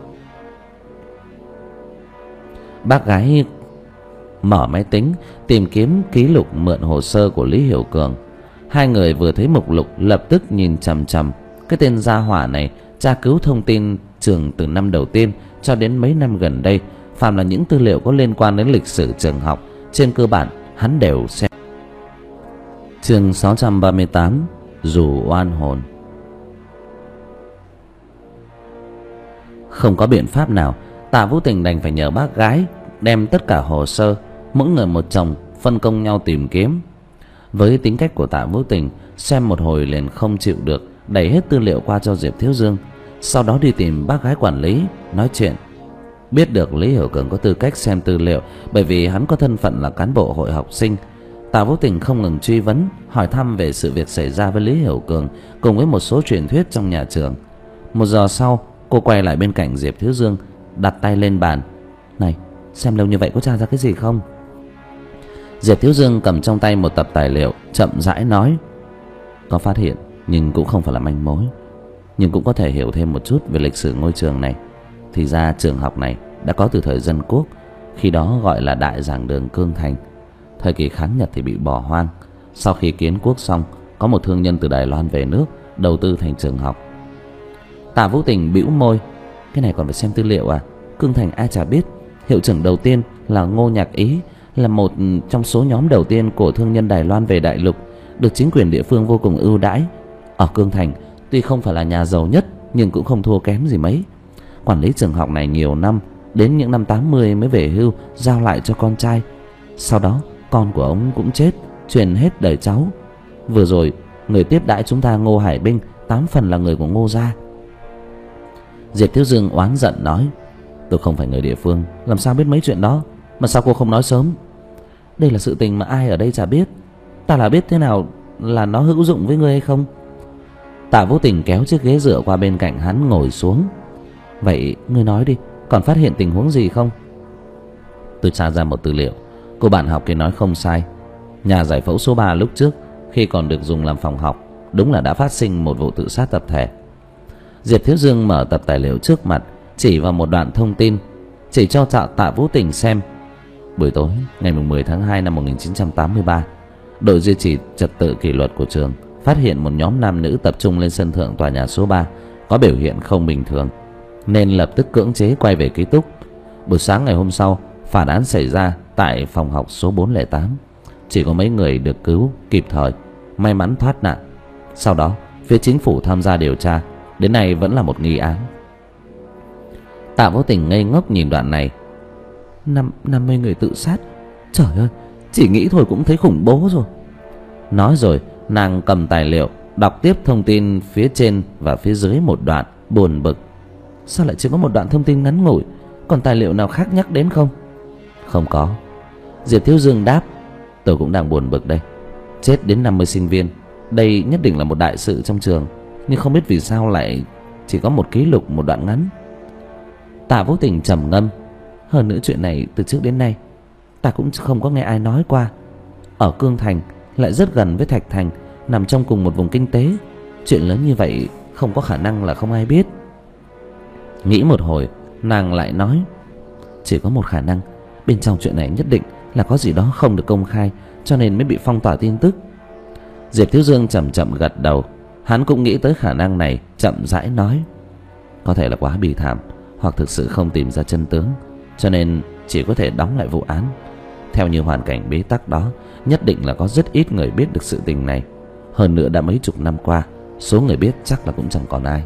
Bác gái mở máy tính tìm kiếm ký lục mượn hồ sơ của Lý Hiểu Cường. Hai người vừa thấy mục lục lập tức nhìn chằm chằm. Cái tên gia hỏa này tra cứu thông tin trường từ năm đầu tiên cho đến mấy năm gần đây, phàm là những tư liệu có liên quan đến lịch sử trường học, trên cơ bản hắn đều xem. Chương sáu trăm ba mươi tám, Dù oan hồn. Không có biện pháp nào, Tạ Vũ Tình đành phải nhờ bác gái đem tất cả hồ sơ, mỗi người một chồng, phân công nhau tìm kiếm. Với tính cách của Tạ Vũ Tình, xem một hồi liền không chịu được, đẩy hết tư liệu qua cho Diệp Thiếu Dương, sau đó đi tìm bác gái quản lý nói chuyện. Biết được Lý Hiểu Cường có tư cách xem tư liệu bởi vì hắn có thân phận là cán bộ hội học sinh. Tạ Vũ Tình không ngừng truy vấn, hỏi thăm về sự việc xảy ra với Lý Hiểu Cường cùng với một số truyền thuyết trong nhà trường. Một giờ sau, cô quay lại bên cạnh Diệp Thiếu Dương, đặt tay lên bàn. Này, xem lâu như vậy có tra ra cái gì không? Diệp Thiếu Dương cầm trong tay một tập tài liệu, chậm rãi nói. Có phát hiện, nhưng cũng không phải là manh mối, nhưng cũng có thể hiểu thêm một chút về lịch sử ngôi trường này. Thì ra trường học này đã có từ thời Dân Quốc, khi đó gọi là Đại Giảng Đường Cương Thành. Thời kỳ kháng Nhật thì bị bỏ hoang. Sau khi kiến quốc xong, có một thương nhân từ Đài Loan về nước đầu tư thành trường học. Tạ Vũ Tình bĩu môi. Cái này còn phải xem tư liệu à? Cương Thành ai chả biết. Hiệu trưởng đầu tiên là Ngô Nhạc Ý, là một trong số nhóm đầu tiên của thương nhân Đài Loan về đại lục, được chính quyền địa phương vô cùng ưu đãi. Ở Cương Thành tuy không phải là nhà giàu nhất, nhưng cũng không thua kém gì mấy. Quản lý trường học này nhiều năm, đến những năm tám mươi mới về hưu, giao lại cho con trai. Sau đó con của ông cũng chết, truyền hết đời cháu. Vừa rồi người tiếp đãi chúng ta Ngô Hải Binh, tám phần là người của Ngô gia. Diệp Thiếu Dương oán giận nói. Tôi không phải người địa phương, làm sao biết mấy chuyện đó? Mà sao cô không nói sớm? Đây là sự tình mà ai ở đây chả biết. Ta là biết thế nào là nó hữu dụng với ngươi hay không? Tạ Vũ Tình kéo chiếc ghế dựa qua bên cạnh hắn ngồi xuống. Vậy ngươi nói đi, còn phát hiện tình huống gì không? Tôi tra ra một tư liệu. Cô bạn học kia nói không sai. Nhà giải phẫu số ba lúc trước, khi còn được dùng làm phòng học, đúng là đã phát sinh một vụ tự sát tập thể. Diệp Thiếu Dương mở tập tài liệu trước mặt, chỉ vào một đoạn thông tin, chỉ cho Tạ, Tạ Vũ Tình xem. Buổi tối ngày mười tháng hai năm một nghìn chín trăm tám mươi ba, đội duy trì trật tự kỷ luật của trường phát hiện một nhóm nam nữ tập trung lên sân thượng tòa nhà số ba, có biểu hiện không bình thường, nên lập tức cưỡng chế quay về ký túc. Buổi sáng ngày hôm sau, phản án xảy ra tại phòng học số bốn không tám. Chỉ có mấy người được cứu kịp thời, may mắn thoát nạn. Sau đó phía chính phủ tham gia điều tra, đến nay vẫn là một nghi án. Tạ Vũ Tình ngây ngốc nhìn đoạn này. Năm năm mươi người tự sát. Trời ơi, chỉ nghĩ thôi cũng thấy khủng bố rồi. Nói rồi nàng cầm tài liệu đọc tiếp thông tin phía trên và phía dưới một đoạn, buồn bực. Sao lại chỉ có một đoạn thông tin ngắn ngủi? Còn tài liệu nào khác nhắc đến không? Không có. Diệp Thiếu Dương đáp. Tôi cũng đang buồn bực đây. Chết đến năm mươi sinh viên, đây nhất định là một đại sự trong trường, nhưng không biết vì sao lại chỉ có một ký lục, một đoạn ngắn. Tạ Vũ Tình trầm ngâm. Hơn nữa chuyện này từ trước đến nay ta cũng không có nghe ai nói qua. Ở Cương Thành lại rất gần với Thạch Thành, nằm trong cùng một vùng kinh tế. Chuyện lớn như vậy không có khả năng là không ai biết. Nghĩ một hồi, nàng lại nói. Chỉ có một khả năng, bên trong chuyện này nhất định là có gì đó không được công khai, cho nên mới bị phong tỏa tin tức. Diệp Thiếu Dương chậm chậm gật đầu. Hắn cũng nghĩ tới khả năng này, chậm rãi nói: có thể là quá bi thảm, hoặc thực sự không tìm ra chân tướng, cho nên chỉ có thể đóng lại vụ án. Theo như hoàn cảnh bế tắc đó, nhất định là có rất ít người biết được sự tình này. Hơn nữa đã mấy chục năm qua, số người biết chắc là cũng chẳng còn ai.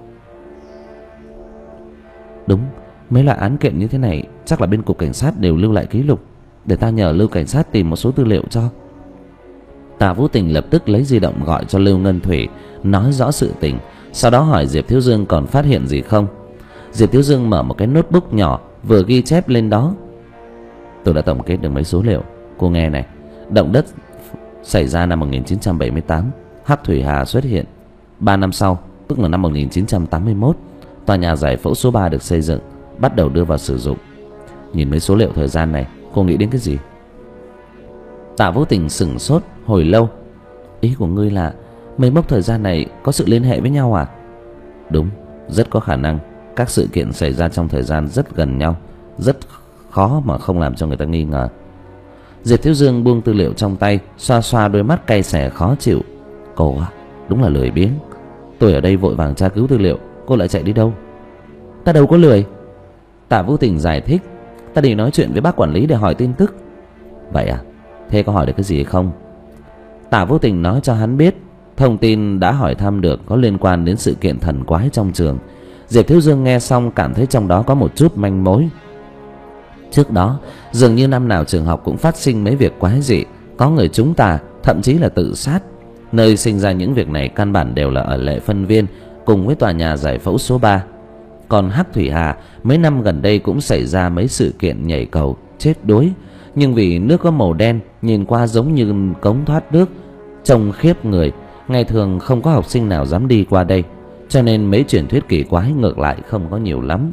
Đúng, mấy loại án kiện như thế này chắc là bên cục cảnh sát đều lưu lại ký lục. Để ta nhờ Lưu cảnh sát tìm một số tư liệu cho. Tạ Vũ Tình lập tức lấy di động gọi cho Lưu Ngân Thủy, nói rõ sự tình, sau đó hỏi Diệp Thiếu Dương còn phát hiện gì không. Diệp Thiếu Dương mở một cái notebook nhỏ, vừa ghi chép lên đó: tôi đã tổng kết được mấy số liệu. Cô nghe này, động đất xảy ra năm một nghìn chín trăm bảy mươi tám, Hắc Thủy Hà xuất hiện. Ba năm sau, tức là năm một nghìn chín trăm tám mươi mốt, tòa nhà giải phẫu số ba được xây dựng, bắt đầu đưa vào sử dụng. Nhìn mấy số liệu thời gian này, cô nghĩ đến cái gì? Tạ Vũ Tình sửng sốt hồi lâu. Ý của ngươi là mấy mốc thời gian này có sự liên hệ với nhau à? Đúng, rất có khả năng. Các sự kiện xảy ra trong thời gian rất gần nhau, rất khó mà không làm cho người ta nghi ngờ. Diệp Thiếu Dương buông tư liệu trong tay, xoa xoa đôi mắt cay xè khó chịu. Cô à, đúng là lười biếng. Tôi ở đây vội vàng tra cứu tư liệu, cô lại chạy đi đâu? Ta đâu có lười. Tạ Vũ Tình giải thích: ta định nói chuyện với bác quản lý để hỏi tin tức. Vậy à? Thế có hỏi được cái gì không? Tạ Vũ Tình nói cho hắn biết thông tin đã hỏi thăm được có liên quan đến sự kiện thần quái trong trường. Diệp Thiếu Dương nghe xong cảm thấy trong đó có một chút manh mối. Trước đó dường như năm nào trường học cũng phát sinh mấy việc quái dị, có người trúng tà, thậm chí là tự sát. Nơi sinh ra những việc này căn bản đều là ở Lệ Phân Viên cùng với tòa nhà giải phẫu số ba. Còn Hắc Thủy Hà, mấy năm gần đây cũng xảy ra mấy sự kiện nhảy cầu, chết đuối. Nhưng vì nước có màu đen, nhìn qua giống như cống thoát nước, trông khiếp người, ngày thường không có học sinh nào dám đi qua đây, cho nên mấy truyền thuyết kỳ quái ngược lại không có nhiều lắm.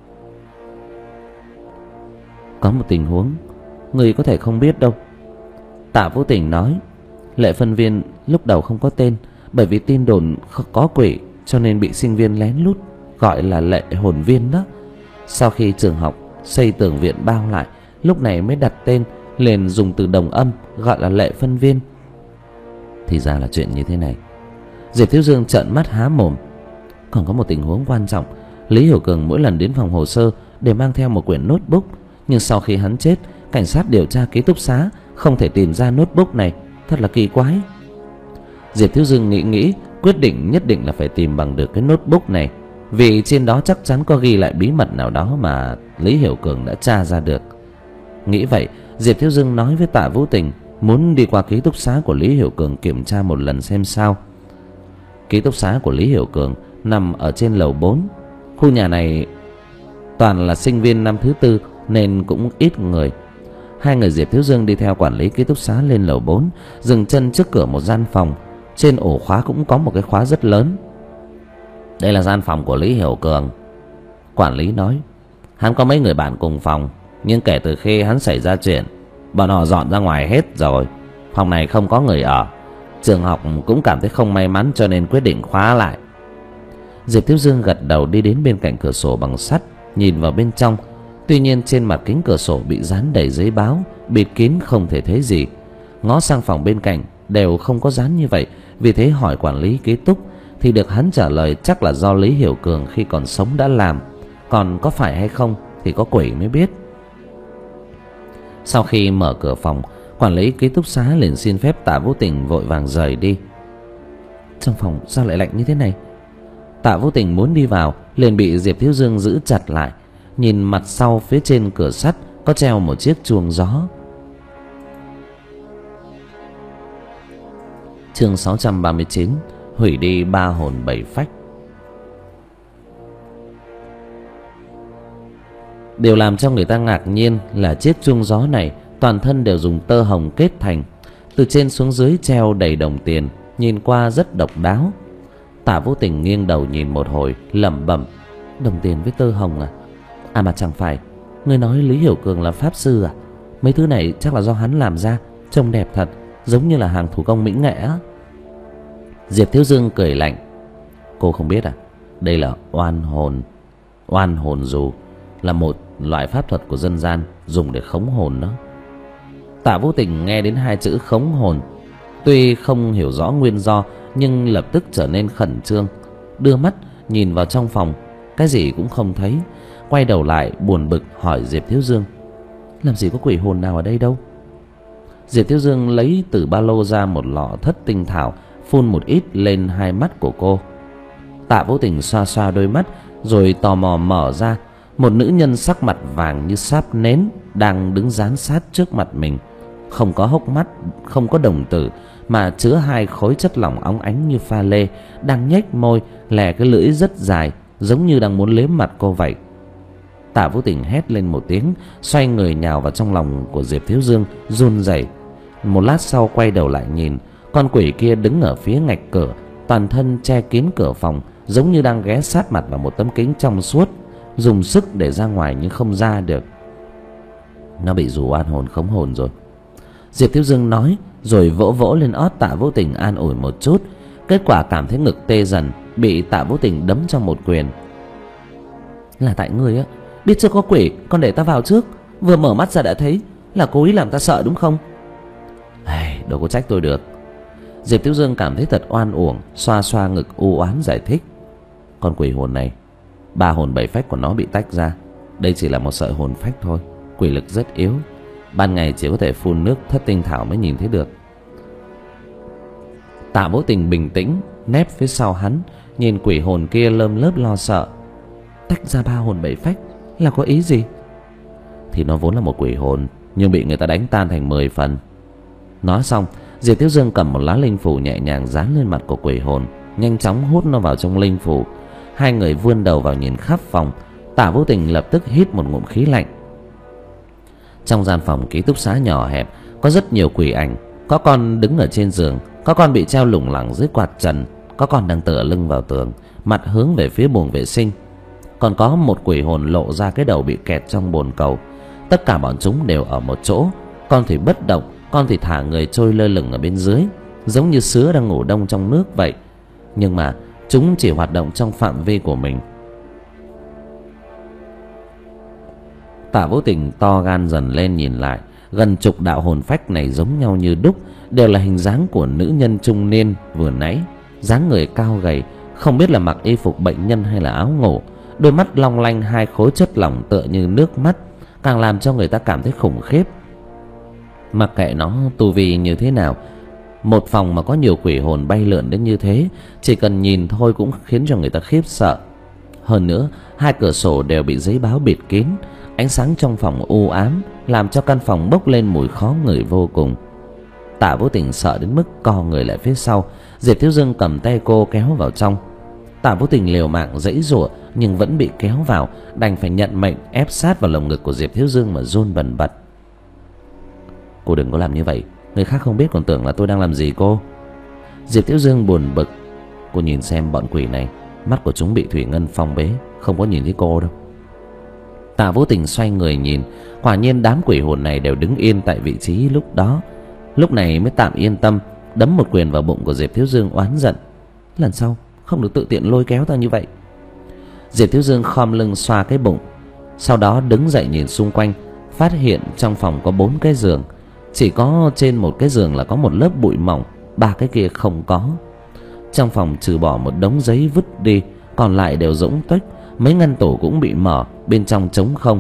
Có một tình huống người có thể không biết đâu. Tạ Vũ Tình nói: Lệ Phân Viên lúc đầu không có tên, bởi vì tin đồn có quỷ cho nên bị sinh viên lén lút gọi là Lệ Hồn Viên đó. Sau khi trường học xây tường viện bao lại, lúc này mới đặt tên, liền dùng từ đồng âm gọi là Lệ Phân Viên. Thì ra là chuyện như thế này. Diệp Thiếu Dương trợn mắt há mồm. Còn có một tình huống quan trọng. Lý Hiểu Cường mỗi lần đến phòng hồ sơ để mang theo một quyển notebook, nhưng sau khi hắn chết, cảnh sát điều tra ký túc xá không thể tìm ra notebook này. Thật là kỳ quái. Diệp Thiếu Dương nghĩ nghĩ, quyết định nhất định là phải tìm bằng được cái notebook này, vì trên đó chắc chắn có ghi lại bí mật nào đó mà Lý Hiểu Cường đã tra ra được. Nghĩ vậy, Diệp Thiếu Dương nói với Tạ Vũ Tình muốn đi qua ký túc xá của Lý Hiểu Cường kiểm tra một lần xem sao. Ký túc xá của Lý Hiểu Cường nằm ở trên lầu bốn. Khu nhà này toàn là sinh viên năm thứ tư nên cũng ít người. Hai người Diệp Thiếu Dương đi theo quản lý ký túc xá lên lầu bốn, dừng chân trước cửa một gian phòng. Trên ổ khóa cũng có một cái khóa rất lớn. Đây là gian phòng của Lý Hiểu Cường, quản lý nói. Hắn có mấy người bạn cùng phòng, nhưng kể từ khi hắn xảy ra chuyện, bọn họ dọn ra ngoài hết rồi. Phòng này không có người ở. Trường học cũng cảm thấy không may mắn cho nên quyết định khóa lại. Diệp Thiếu Dương gật đầu đi đến bên cạnh cửa sổ bằng sắt, nhìn vào bên trong. Tuy nhiên trên mặt kính cửa sổ bị dán đầy giấy báo, bịt kín không thể thấy gì. Ngó sang phòng bên cạnh đều không có dán như vậy. Vì thế hỏi quản lý ký túc thì được hắn trả lời chắc là do Lý Hiểu Cường khi còn sống đã làm, còn có phải hay không thì có quỷ mới biết. Sau khi mở cửa phòng, quản lý ký túc xá liền xin phép Tạ Vũ Tình vội vàng rời đi. Trong phòng sao lại lạnh như thế này? Tạ Vũ Tình muốn đi vào liền bị Diệp Thiếu Dương giữ chặt lại. Nhìn mặt sau phía trên cửa sắt có treo một chiếc chuông gió. Chương sáu trăm ba mươi chín, hủy đi ba hồn bảy phách. Điều làm cho người ta ngạc nhiên là chiếc chuông gió này toàn thân đều dùng tơ hồng kết thành, từ trên xuống dưới treo đầy đồng tiền, nhìn qua rất độc đáo. Tạ Vũ Tình nghiêng đầu nhìn một hồi, lẩm bẩm: đồng tiền với tơ hồng à? À mà chẳng phải ngươi nói Lý Hiểu Cường là pháp sư à? Mấy thứ này chắc là do hắn làm ra, trông đẹp thật, giống như là hàng thủ công mỹ nghệ á. Diệp Thiếu Dương cười lạnh: cô không biết à? Đây là oan hồn. Oan hồn dù là một loại pháp thuật của dân gian dùng để khống hồn đó. Tạ Vũ Tình nghe đến hai chữ khống hồn Tuy không hiểu rõ nguyên do nhưng lập tức trở nên khẩn trương, đưa mắt nhìn vào trong phòng, cái gì cũng không thấy. Quay đầu lại buồn bực hỏi Diệp Thiếu Dương: làm gì có quỷ hồn nào ở đây đâu? Diệp Thiếu Dương lấy từ ba lô ra một lọ thất tinh thảo, phun một ít lên hai mắt của cô. Tạ Vô Tình xoa xoa đôi mắt rồi tò mò mở ra. Một nữ nhân sắc mặt vàng như sáp nến đang đứng dán sát trước mặt mình, không có hốc mắt, không có đồng tử, mà chứa hai khối chất lỏng óng ánh như pha lê, đang nhếch môi, lè cái lưỡi rất dài, giống như đang muốn liếm mặt cô vậy. Tạ Vô Tình hét lên một tiếng, xoay người nhào vào trong lòng của Diệp Thiếu Dương, run rẩy. Một lát sau quay đầu lại nhìn, con quỷ kia đứng ở phía ngạch cửa, toàn thân che kín cửa phòng, giống như đang ghé sát mặt vào một tấm kính trong suốt, dùng sức để ra ngoài nhưng không ra được. Nó bị rủ oan hồn khống hồn rồi, Diệp Thiếu Dương nói, rồi vỗ vỗ lên ót Tạ Vô Tình an ủi một chút. Kết quả cảm thấy ngực tê dần, bị Tạ Vô Tình đấm trong một quyền. Là tại ngươi á, biết chưa có quỷ còn để ta vào trước, vừa mở mắt ra đã thấy, là cố ý làm ta sợ đúng không? Ai, đâu có trách tôi được. Diệp Thiếu Dương cảm thấy thật oan uổng, xoa xoa ngực u oán giải thích: con quỷ hồn này, ba hồn bảy phách của nó bị tách ra, đây chỉ là một sợi hồn phách thôi, quỷ lực rất yếu, ban ngày chỉ có thể phun nước thất tinh thảo mới nhìn thấy được. Tạ Vô Tình bình tĩnh nép phía sau hắn, nhìn quỷ hồn kia lơm lớp lo sợ. Tách ra ba hồn bảy phách là có ý gì? Thì nó vốn là một quỷ hồn, nhưng bị người ta đánh tan thành mười phần. Nói xong, Diệp Thiếu Dương cầm một lá linh phù nhẹ nhàng dán lên mặt của quỷ hồn, nhanh chóng hút nó vào trong linh phù. Hai người vươn đầu vào nhìn khắp phòng. Tạ Vô Tình lập tức hít một ngụm khí lạnh. Trong gian phòng ký túc xá nhỏ hẹp có rất nhiều quỷ ảnh. Có con đứng ở trên giường, có con bị treo lủng lẳng dưới quạt trần, có con đang tựa lưng vào tường, mặt hướng về phía buồng vệ sinh. Còn có một quỷ hồn lộ ra cái đầu bị kẹt trong bồn cầu. Tất cả bọn chúng đều ở một chỗ. Con thì bất động, con thì thả người trôi lơ lửng ở bên dưới, giống như sứa đang ngủ đông trong nước vậy. Nhưng mà chúng chỉ hoạt động trong phạm vi của mình. Tạ Vô Tình to gan dần lên nhìn lại, gần chục đạo hồn phách này giống nhau như đúc, đều là hình dáng của nữ nhân trung niên vừa nãy, dáng người cao gầy, không biết là mặc y phục bệnh nhân hay là áo ngủ, đôi mắt long lanh hai khối chất lỏng tựa như nước mắt, càng làm cho người ta cảm thấy khủng khiếp. Mặc kệ nó tu vi như thế nào, một phòng mà có nhiều quỷ hồn bay lượn đến như thế, chỉ cần nhìn thôi cũng khiến cho người ta khiếp sợ. Hơn nữa, hai cửa sổ đều bị giấy báo bịt kín, ánh sáng trong phòng u ám, làm cho căn phòng bốc lên mùi khó ngửi vô cùng. Tạ Vô Tình sợ đến mức co người lại phía sau. Diệp Thiếu Dương cầm tay cô kéo vào trong. Tạ Vô Tình liều mạng giãy giụa nhưng vẫn bị kéo vào, đành phải nhận mệnh ép sát vào lồng ngực của Diệp Thiếu Dương mà run bần bật. Cô đừng có làm như vậy, người khác không biết còn tưởng là tôi đang làm gì cô. Diệp Thiếu Dương buồn bực. Cô nhìn xem bọn quỷ này, mắt của chúng bị thủy ngân phong bế, không có nhìn thấy cô đâu. Tạ Vô Tình xoay người nhìn, quả nhiên đám quỷ hồn này đều đứng yên tại vị trí lúc đó. Lúc này mới tạm yên tâm, đấm một quyền vào bụng của Diệp Thiếu Dương oán giận: lần sau không được tự tiện lôi kéo ta như vậy. Diệp Thiếu Dương khom lưng xoa cái bụng, sau đó đứng dậy nhìn xung quanh, phát hiện trong phòng có bốn cái giường, chỉ có trên một cái giường là có một lớp bụi mỏng, ba cái kia không có. Trong phòng trừ bỏ một đống giấy vứt đi, còn lại đều rỗng tuếch, mấy ngăn tủ cũng bị mở, bên trong trống không.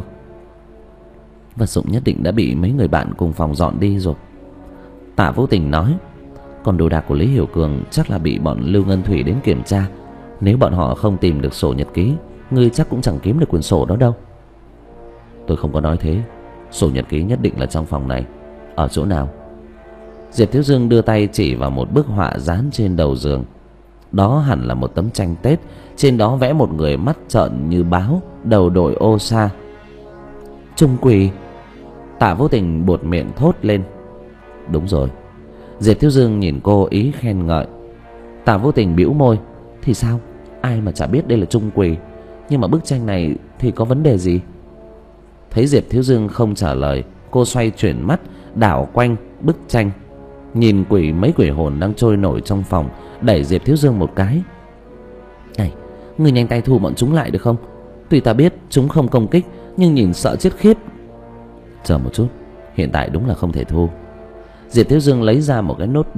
Vật dụng nhất định đã bị mấy người bạn cùng phòng dọn đi rồi, Tạ Vô Tình nói. Còn đồ đạc của Lý Hiểu Cường chắc là bị bọn Lưu Ngân Thủy đến kiểm tra. Nếu bọn họ không tìm được sổ nhật ký, ngươi chắc cũng chẳng kiếm được quyển sổ đó đâu. Tôi không có nói thế, sổ nhật ký nhất định là trong phòng này. Ở chỗ nào? Diệp Thiếu Dương đưa tay chỉ vào một bức họa dán trên đầu giường. Đó hẳn là một tấm tranh Tết, trên đó vẽ một người mắt trợn như báo, đầu đội ô sa. Trung quỷ! Tạ Vô Tình buột miệng thốt lên. Đúng rồi. Diệp Thiếu Dương nhìn cô ý khen ngợi. Tạ Vô Tình bĩu môi. Thì sao? Ai mà chả biết đây là trung quỷ. Nhưng mà bức tranh này thì có vấn đề gì? Thấy Diệp Thiếu Dương không trả lời, cô xoay chuyển mắt đảo quanh bức tranh, nhìn quỷ mấy quỷ hồn đang trôi nổi trong phòng, đẩy Diệp Thiếu Dương một cái. Này, ngươi nhanh tay thu bọn chúng lại được không? Tuy ta biết chúng không công kích, nhưng nhìn sợ chết khiếp. Chờ một chút, hiện tại đúng là không thể thu. Diệp Thiếu Dương lấy ra một cái notebook,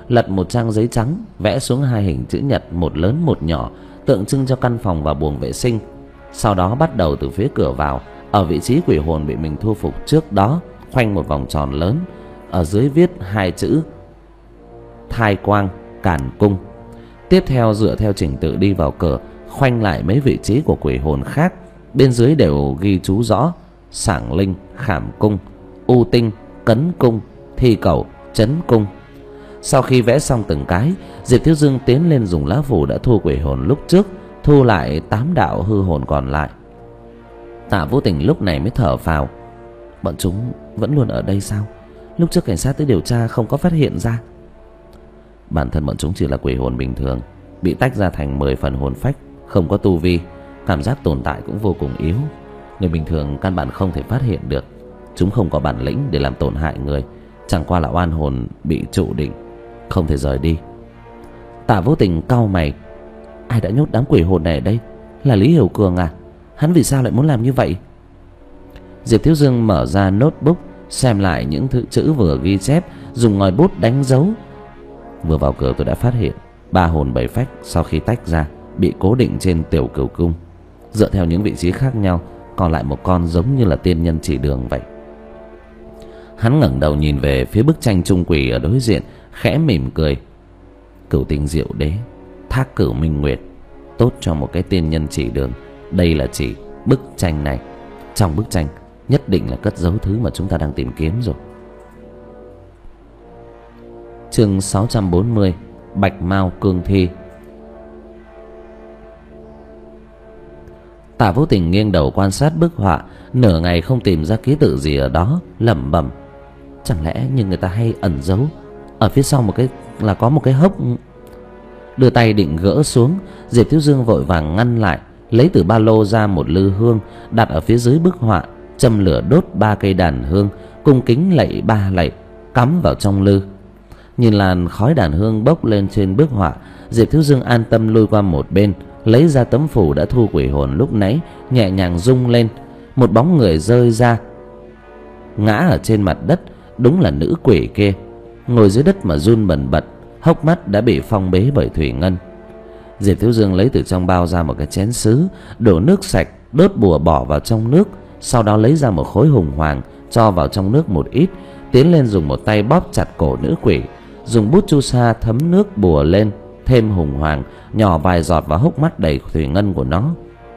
lật một trang giấy trắng, vẽ xuống hai hình chữ nhật, một lớn một nhỏ, tượng trưng cho căn phòng và buồng vệ sinh. Sau đó bắt đầu từ phía cửa vào, ở vị trí quỷ hồn bị mình thu phục trước đó, khoanh một vòng tròn lớn, ở dưới viết hai chữ Thai Quang Càn Cung. Tiếp theo dựa theo trình tự đi vào cửa, khoanh lại mấy vị trí của quỷ hồn khác, bên dưới đều ghi chú rõ: Sảng Linh Khảm Cung, U Tinh Cấn Cung, Thi Cẩu Trấn Cung. Sau khi vẽ xong từng cái, Diệp Thiếu Dương tiến lên dùng lá phù đã thu quỷ hồn lúc trước, thu lại tám đạo hư hồn còn lại. Tạ Vô Tình lúc này mới thở phào. Bọn chúng vẫn luôn ở đây sao? Lúc trước cảnh sát tới điều tra không có phát hiện ra. Bản thân bọn chúng chỉ là quỷ hồn bình thường, bị tách ra thành mười phần hồn phách, không có tu vi, cảm giác tồn tại cũng vô cùng yếu. Người bình thường căn bản không thể phát hiện được. Chúng không có bản lĩnh để làm tổn hại người, chẳng qua là oan hồn bị trụ định, không thể rời đi. Tạ Vô Tình cau mày. Ai đã nhốt đám quỷ hồn này ở đây? Là Lý Hiểu Cường à? Hắn vì sao lại muốn làm như vậy? Diệp Thiếu Dương mở ra notebook, xem lại những thứ chữ vừa ghi chép, dùng ngòi bút đánh dấu. Vừa vào cửa tôi đã phát hiện ba hồn bảy phách sau khi tách ra bị cố định trên tiểu cửu cung, dựa theo những vị trí khác nhau, còn lại một con giống như là tiên nhân chỉ đường vậy. Hắn ngẩng đầu nhìn về phía bức tranh trung quỷ ở đối diện, khẽ mỉm cười. Cửu Tinh Diệu Đế, Thác Cửu Minh Nguyệt, tốt cho một cái tiên nhân chỉ đường. Đây là chỉ bức tranh này. Trong bức tranh nhất định là cất giấu thứ mà chúng ta đang tìm kiếm rồi. Chương sáu trăm bốn mươi, Bạch Mao Cương Thi. Tạ Vô Tình nghiêng đầu quan sát bức họa, nửa ngày không tìm ra ký tự gì ở đó, lẩm bẩm: chẳng lẽ như người ta hay ẩn giấu, ở phía sau một cái là có một cái hốc. Đưa tay định gỡ xuống, Diệp Thiếu Dương vội vàng ngăn lại, lấy từ ba lô ra một lư hương, đặt ở phía dưới bức họa, châm lửa đốt ba cây đàn hương, cung kính lạy ba lạy, cắm vào trong lư. Nhìn làn khói đàn hương bốc lên trên bức họa, Diệp Thiếu Dương an tâm lui qua một bên, lấy ra tấm phù đã thu quỷ hồn lúc nãy, nhẹ nhàng rung lên. Một bóng người rơi ra, ngã ở trên mặt đất. Đúng là nữ quỷ kia, ngồi dưới đất mà run bần bật, hốc mắt đã bị phong bế bởi thủy ngân. Diệp Thiếu Dương lấy từ trong bao ra một cái chén sứ, đổ nước sạch, đốt bùa bỏ vào trong nước, sau đó lấy ra một khối hùng hoàng, cho vào trong nước một ít, tiến lên dùng một tay bóp chặt cổ nữ quỷ, dùng bút chu sa thấm nước bùa lên, thêm hùng hoàng, nhỏ vài giọt vào hốc mắt đầy thủy ngân của nó.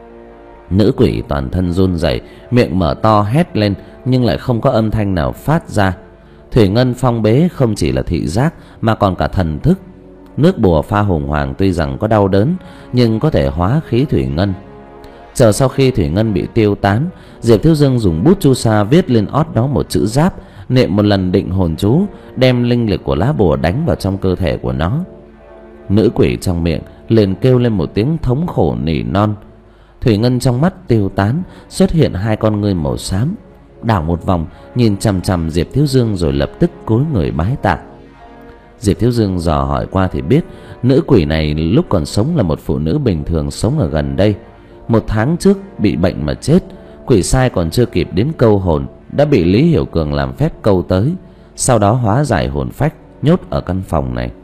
Nữ quỷ toàn thân run rẩy, miệng mở to hét lên, nhưng lại không có âm thanh nào phát ra. Thủy ngân phong bế không chỉ là thị giác mà còn cả thần thức. Nước bùa pha hùng hoàng tuy rằng có đau đớn, nhưng có thể hóa khí thủy ngân. Chờ sau khi thủy ngân bị tiêu tán, Diệp Thiếu Dương dùng bút chu sa viết lên ót đó một chữ giáp, niệm một lần định hồn chú, đem linh lực của lá bùa đánh vào trong cơ thể của nó. Nữ quỷ trong miệng liền kêu lên một tiếng thống khổ nỉ non. Thủy ngân trong mắt tiêu tán, xuất hiện hai con ngươi màu xám, đảo một vòng nhìn chằm chằm Diệp Thiếu Dương rồi lập tức cúi người bái tạ. Diệp Thiếu Dương dò hỏi qua thì biết, nữ quỷ này lúc còn sống là một phụ nữ bình thường sống ở gần đây. Một tháng trước bị bệnh mà chết, quỷ sai còn chưa kịp đến câu hồn đã bị Lý Hiểu Cường làm phép câu tới, sau đó hóa giải hồn phách, nhốt ở căn phòng này.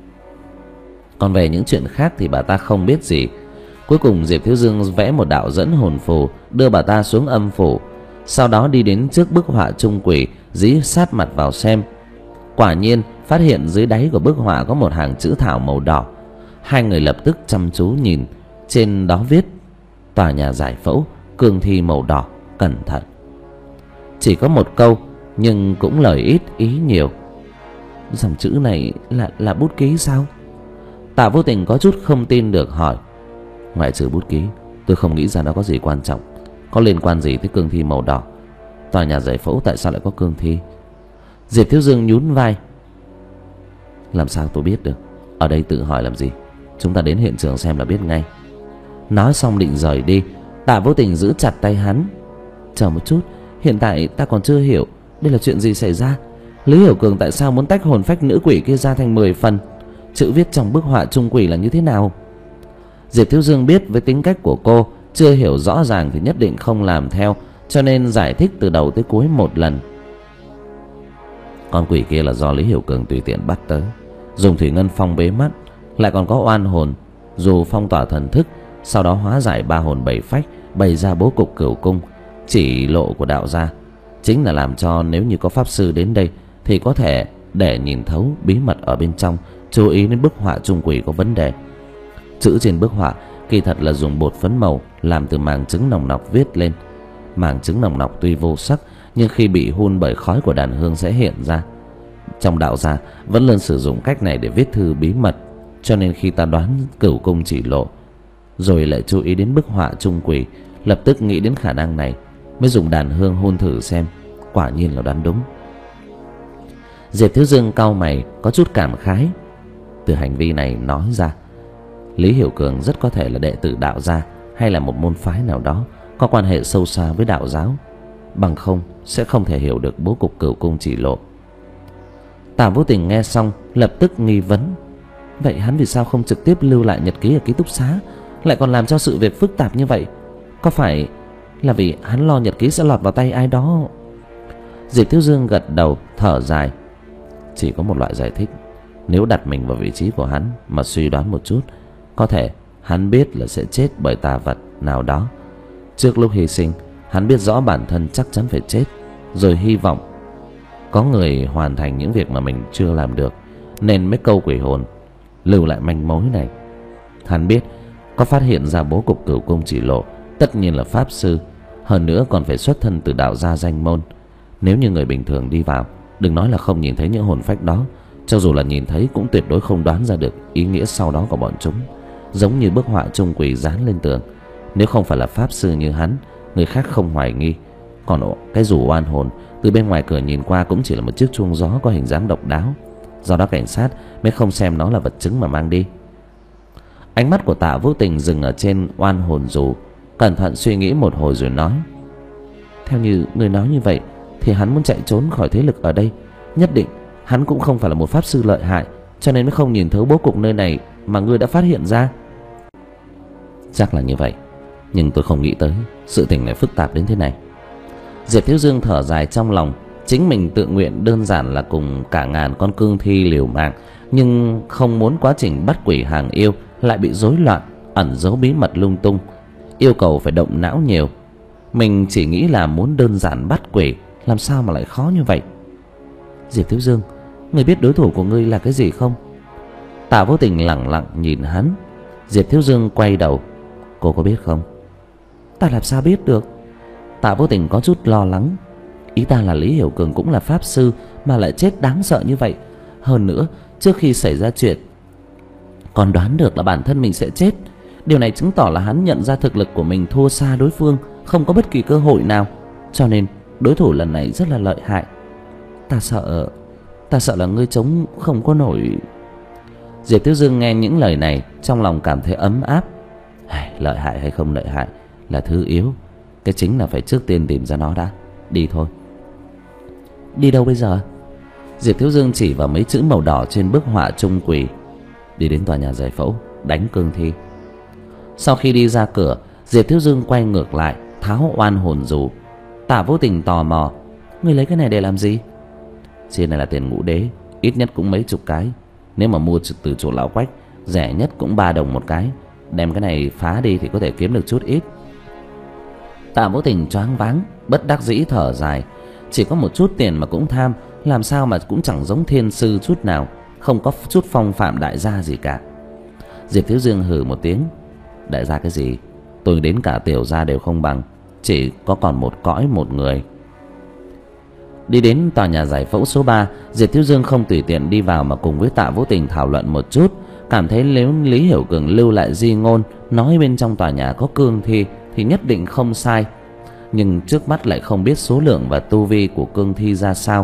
Còn về những chuyện khác thì bà ta không biết gì. Cuối cùng Diệp Thiếu Dương vẽ một đạo dẫn hồn phù, đưa bà ta xuống âm phủ, sau đó đi đến trước bức họa trung quỷ, dí sát mặt vào xem. Quả nhiên phát hiện dưới đáy của bức họa có một hàng chữ thảo màu đỏ. Hai người lập tức chăm chú nhìn, trên đó viết: tòa nhà giải phẫu, cương thi màu đỏ, cẩn thận. Chỉ có một câu, nhưng cũng lời ít ý nhiều. Dòng chữ này là là bút ký sao? Tạ Vô Tình có chút không tin được hỏi. Ngoại trừ bút ký, tôi không nghĩ ra nó có gì quan trọng. Có liên quan gì tới cương thi màu đỏ? Tòa nhà giải phẫu tại sao lại có cương thi? Diệp Thiếu Dương nhún vai. Làm sao tôi biết được? Ở đây tự hỏi làm gì? Chúng ta đến hiện trường xem là biết ngay. Nói xong định rời đi, Tạ Vô Tình giữ chặt tay hắn. Chờ một chút, hiện tại ta còn chưa hiểu đây là chuyện gì xảy ra. Lý Hiểu Cường tại sao muốn tách hồn phách nữ quỷ kia ra thành mười phần? Chữ viết trong bức họa trung quỷ là như thế nào? Diệp Thiếu Dương biết với tính cách của cô, chưa hiểu rõ ràng thì nhất định không làm theo, cho nên giải thích từ đầu tới cuối một lần. Con quỷ kia là do Lý Hiểu Cường tùy tiện bắt tới, dùng thủy ngân phong bế mắt, lại còn có oan hồn dù phong tỏa thần thức, sau đó hóa giải ba hồn bảy phách, bày ra bố cục cửu cung. Chỉ lộ của đạo gia chính là làm cho nếu như có pháp sư đến đây thì có thể để nhìn thấu bí mật ở bên trong, chú ý đến bức họa chung quỷ có vấn đề. Chữ trên bức họa kỳ thật là dùng bột phấn màu làm từ màng trứng nòng nọc viết lên. Màng trứng nòng nọc tuy vô sắc, nhưng khi bị hun bởi khói của đàn hương sẽ hiện ra. Trong đạo gia vẫn luôn sử dụng cách này để viết thư bí mật, cho nên khi ta đoán cửu cung chỉ lộ, rồi lại chú ý đến bức họa chung quỷ, lập tức nghĩ đến khả năng này, mới dùng đàn hương hun thử xem. Quả nhiên là đoán đúng. Diệp Thiếu Dương cau mày, có chút cảm khái. Từ hành vi này nói ra, Lý Hiểu Cường rất có thể là đệ tử đạo gia, hay là một môn phái nào đó có quan hệ sâu xa với đạo giáo, bằng không sẽ không thể hiểu được bố cục cửu cung chỉ lộ. Tạ Vô Tình nghe xong lập tức nghi vấn. Vậy hắn vì sao không trực tiếp lưu lại nhật ký ở ký túc xá, lại còn làm cho sự việc phức tạp như vậy? Có phải là vì hắn lo nhật ký sẽ lọt vào tay ai đó? Diệp Thiếu Dương gật đầu thở dài. Chỉ có một loại giải thích, nếu đặt mình vào vị trí của hắn mà suy đoán một chút, có thể hắn biết là sẽ chết bởi tà vật nào đó. Trước lúc hy sinh, hắn biết rõ bản thân chắc chắn phải chết, rồi hy vọng có người hoàn thành những việc mà mình chưa làm được, nên mới câu quỷ hồn lưu lại manh mối này. Hắn biết có phát hiện ra bố cục cửu cung chỉ lộ tất nhiên là pháp sư, hơn nữa còn phải xuất thân từ đạo gia danh môn. Nếu như người bình thường đi vào, đừng nói là không nhìn thấy những hồn phách đó, cho dù là nhìn thấy cũng tuyệt đối không đoán ra được ý nghĩa sau đó của bọn chúng. Giống như bức họa chung quỷ dán lên tường, nếu không phải là pháp sư như hắn, người khác không hoài nghi. Còn cái rủ oan hồn từ bên ngoài cửa nhìn qua cũng chỉ là một chiếc chuông gió có hình dáng độc đáo, do đó cảnh sát mới không xem nó là vật chứng mà mang đi. Ánh mắt của Tạ Vô Tình dừng ở trên oan hồn dù, cẩn thận suy nghĩ một hồi rồi nói: Theo như người nói như vậy thì hắn muốn chạy trốn khỏi thế lực ở đây. Nhất định hắn cũng không phải là một pháp sư lợi hại, cho nên mới không nhìn thấu bố cục nơi này mà ngươi đã phát hiện ra. Chắc là như vậy, nhưng tôi không nghĩ tới sự tình lại phức tạp đến thế này. Diệp Thiếu Dương thở dài trong lòng. Chính mình tự nguyện đơn giản là cùng cả ngàn con cương thi liều mạng, nhưng không muốn quá trình bắt quỷ hàng yêu lại bị rối loạn, ẩn giấu bí mật lung tung, yêu cầu phải động não nhiều. Mình chỉ nghĩ là muốn đơn giản bắt quỷ, làm sao mà lại khó như vậy? Diệp Thiếu Dương, ngươi biết đối thủ của ngươi là cái gì không? Tạ Vô Tình lẳng lặng nhìn hắn. Diệp Thiếu Dương quay đầu. Cô có biết không? Ta làm sao biết được? Tạ Vô Tình có chút lo lắng. Ý ta là Lý Hiểu Cường cũng là pháp sư mà lại chết đáng sợ như vậy. Hơn nữa, trước khi xảy ra chuyện còn đoán được là bản thân mình sẽ chết. Điều này chứng tỏ là hắn nhận ra thực lực của mình thua xa đối phương, không có bất kỳ cơ hội nào, cho nên đối thủ lần này rất là lợi hại. Ta sợ Ta sợ là ngươi chống không có nổi. Diệp Thiếu Dương nghe những lời này, trong lòng cảm thấy ấm áp. Lợi hại hay không lợi hại là thứ yếu, cái chính là phải trước tiên tìm ra nó đã. Đi thôi. Đi đâu bây giờ? Diệp Thiếu Dương chỉ vào mấy chữ màu đỏ trên bức họa chung quỷ. Đi đến tòa nhà giải phẫu, đánh cương thi. Sau khi đi ra cửa, Diệp Thiếu Dương quay ngược lại, tháo oan hồn dù. Tạ Vô Tình tò mò: Ngươi lấy cái này để làm gì? Trên này là tiền ngũ đế, ít nhất cũng mấy chục cái. Nếu mà mua từ chỗ lão Quách, rẻ nhất cũng ba đồng một cái. Đem cái này phá đi thì có thể kiếm được chút ít. Tạ Vô Tình choáng váng, bất đắc dĩ thở dài. Chỉ có một chút tiền mà cũng tham, làm sao mà cũng chẳng giống thiên sư chút nào, không có chút phong phạm đại gia gì cả. Diệp Thiếu Dương hừ một tiếng: Đại gia cái gì? Tôi đến cả tiểu gia đều không bằng, chỉ có còn một cõi một người. Đi đến tòa nhà giải phẫu số ba, Diệp Thiếu Dương không tùy tiện đi vào mà cùng với Tạ Vô Tình thảo luận một chút. Cảm thấy nếu Lý Hiểu Cường lưu lại di ngôn nói bên trong tòa nhà có cương thi thì nhất định không sai, nhưng trước mắt lại không biết số lượng và tu vi của cương thi ra sao.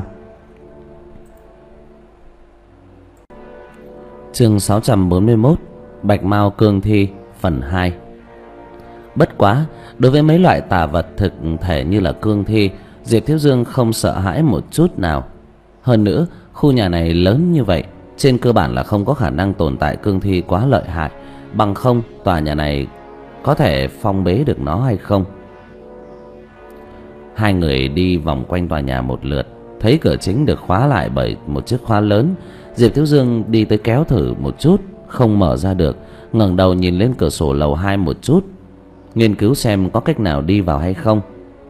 Chương sáu trăm bốn mươi mốt, Bạch Mao cương thi phần hai. Bất quá, đối với mấy loại tà vật thực thể như là cương thi, Diệp Thiếu Dương không sợ hãi một chút nào. Hơn nữa, khu nhà này lớn như vậy, trên cơ bản là không có khả năng tồn tại cương thi quá lợi hại, bằng không tòa nhà này có thể phong bế được nó hay không. Hai người đi vòng quanh tòa nhà một lượt, thấy cửa chính được khóa lại bởi một chiếc khóa lớn. Diệp Thiếu Dương đi tới kéo thử một chút, không mở ra được, ngẩng đầu nhìn lên cửa sổ lầu hai một chút, nghiên cứu xem có cách nào đi vào hay không.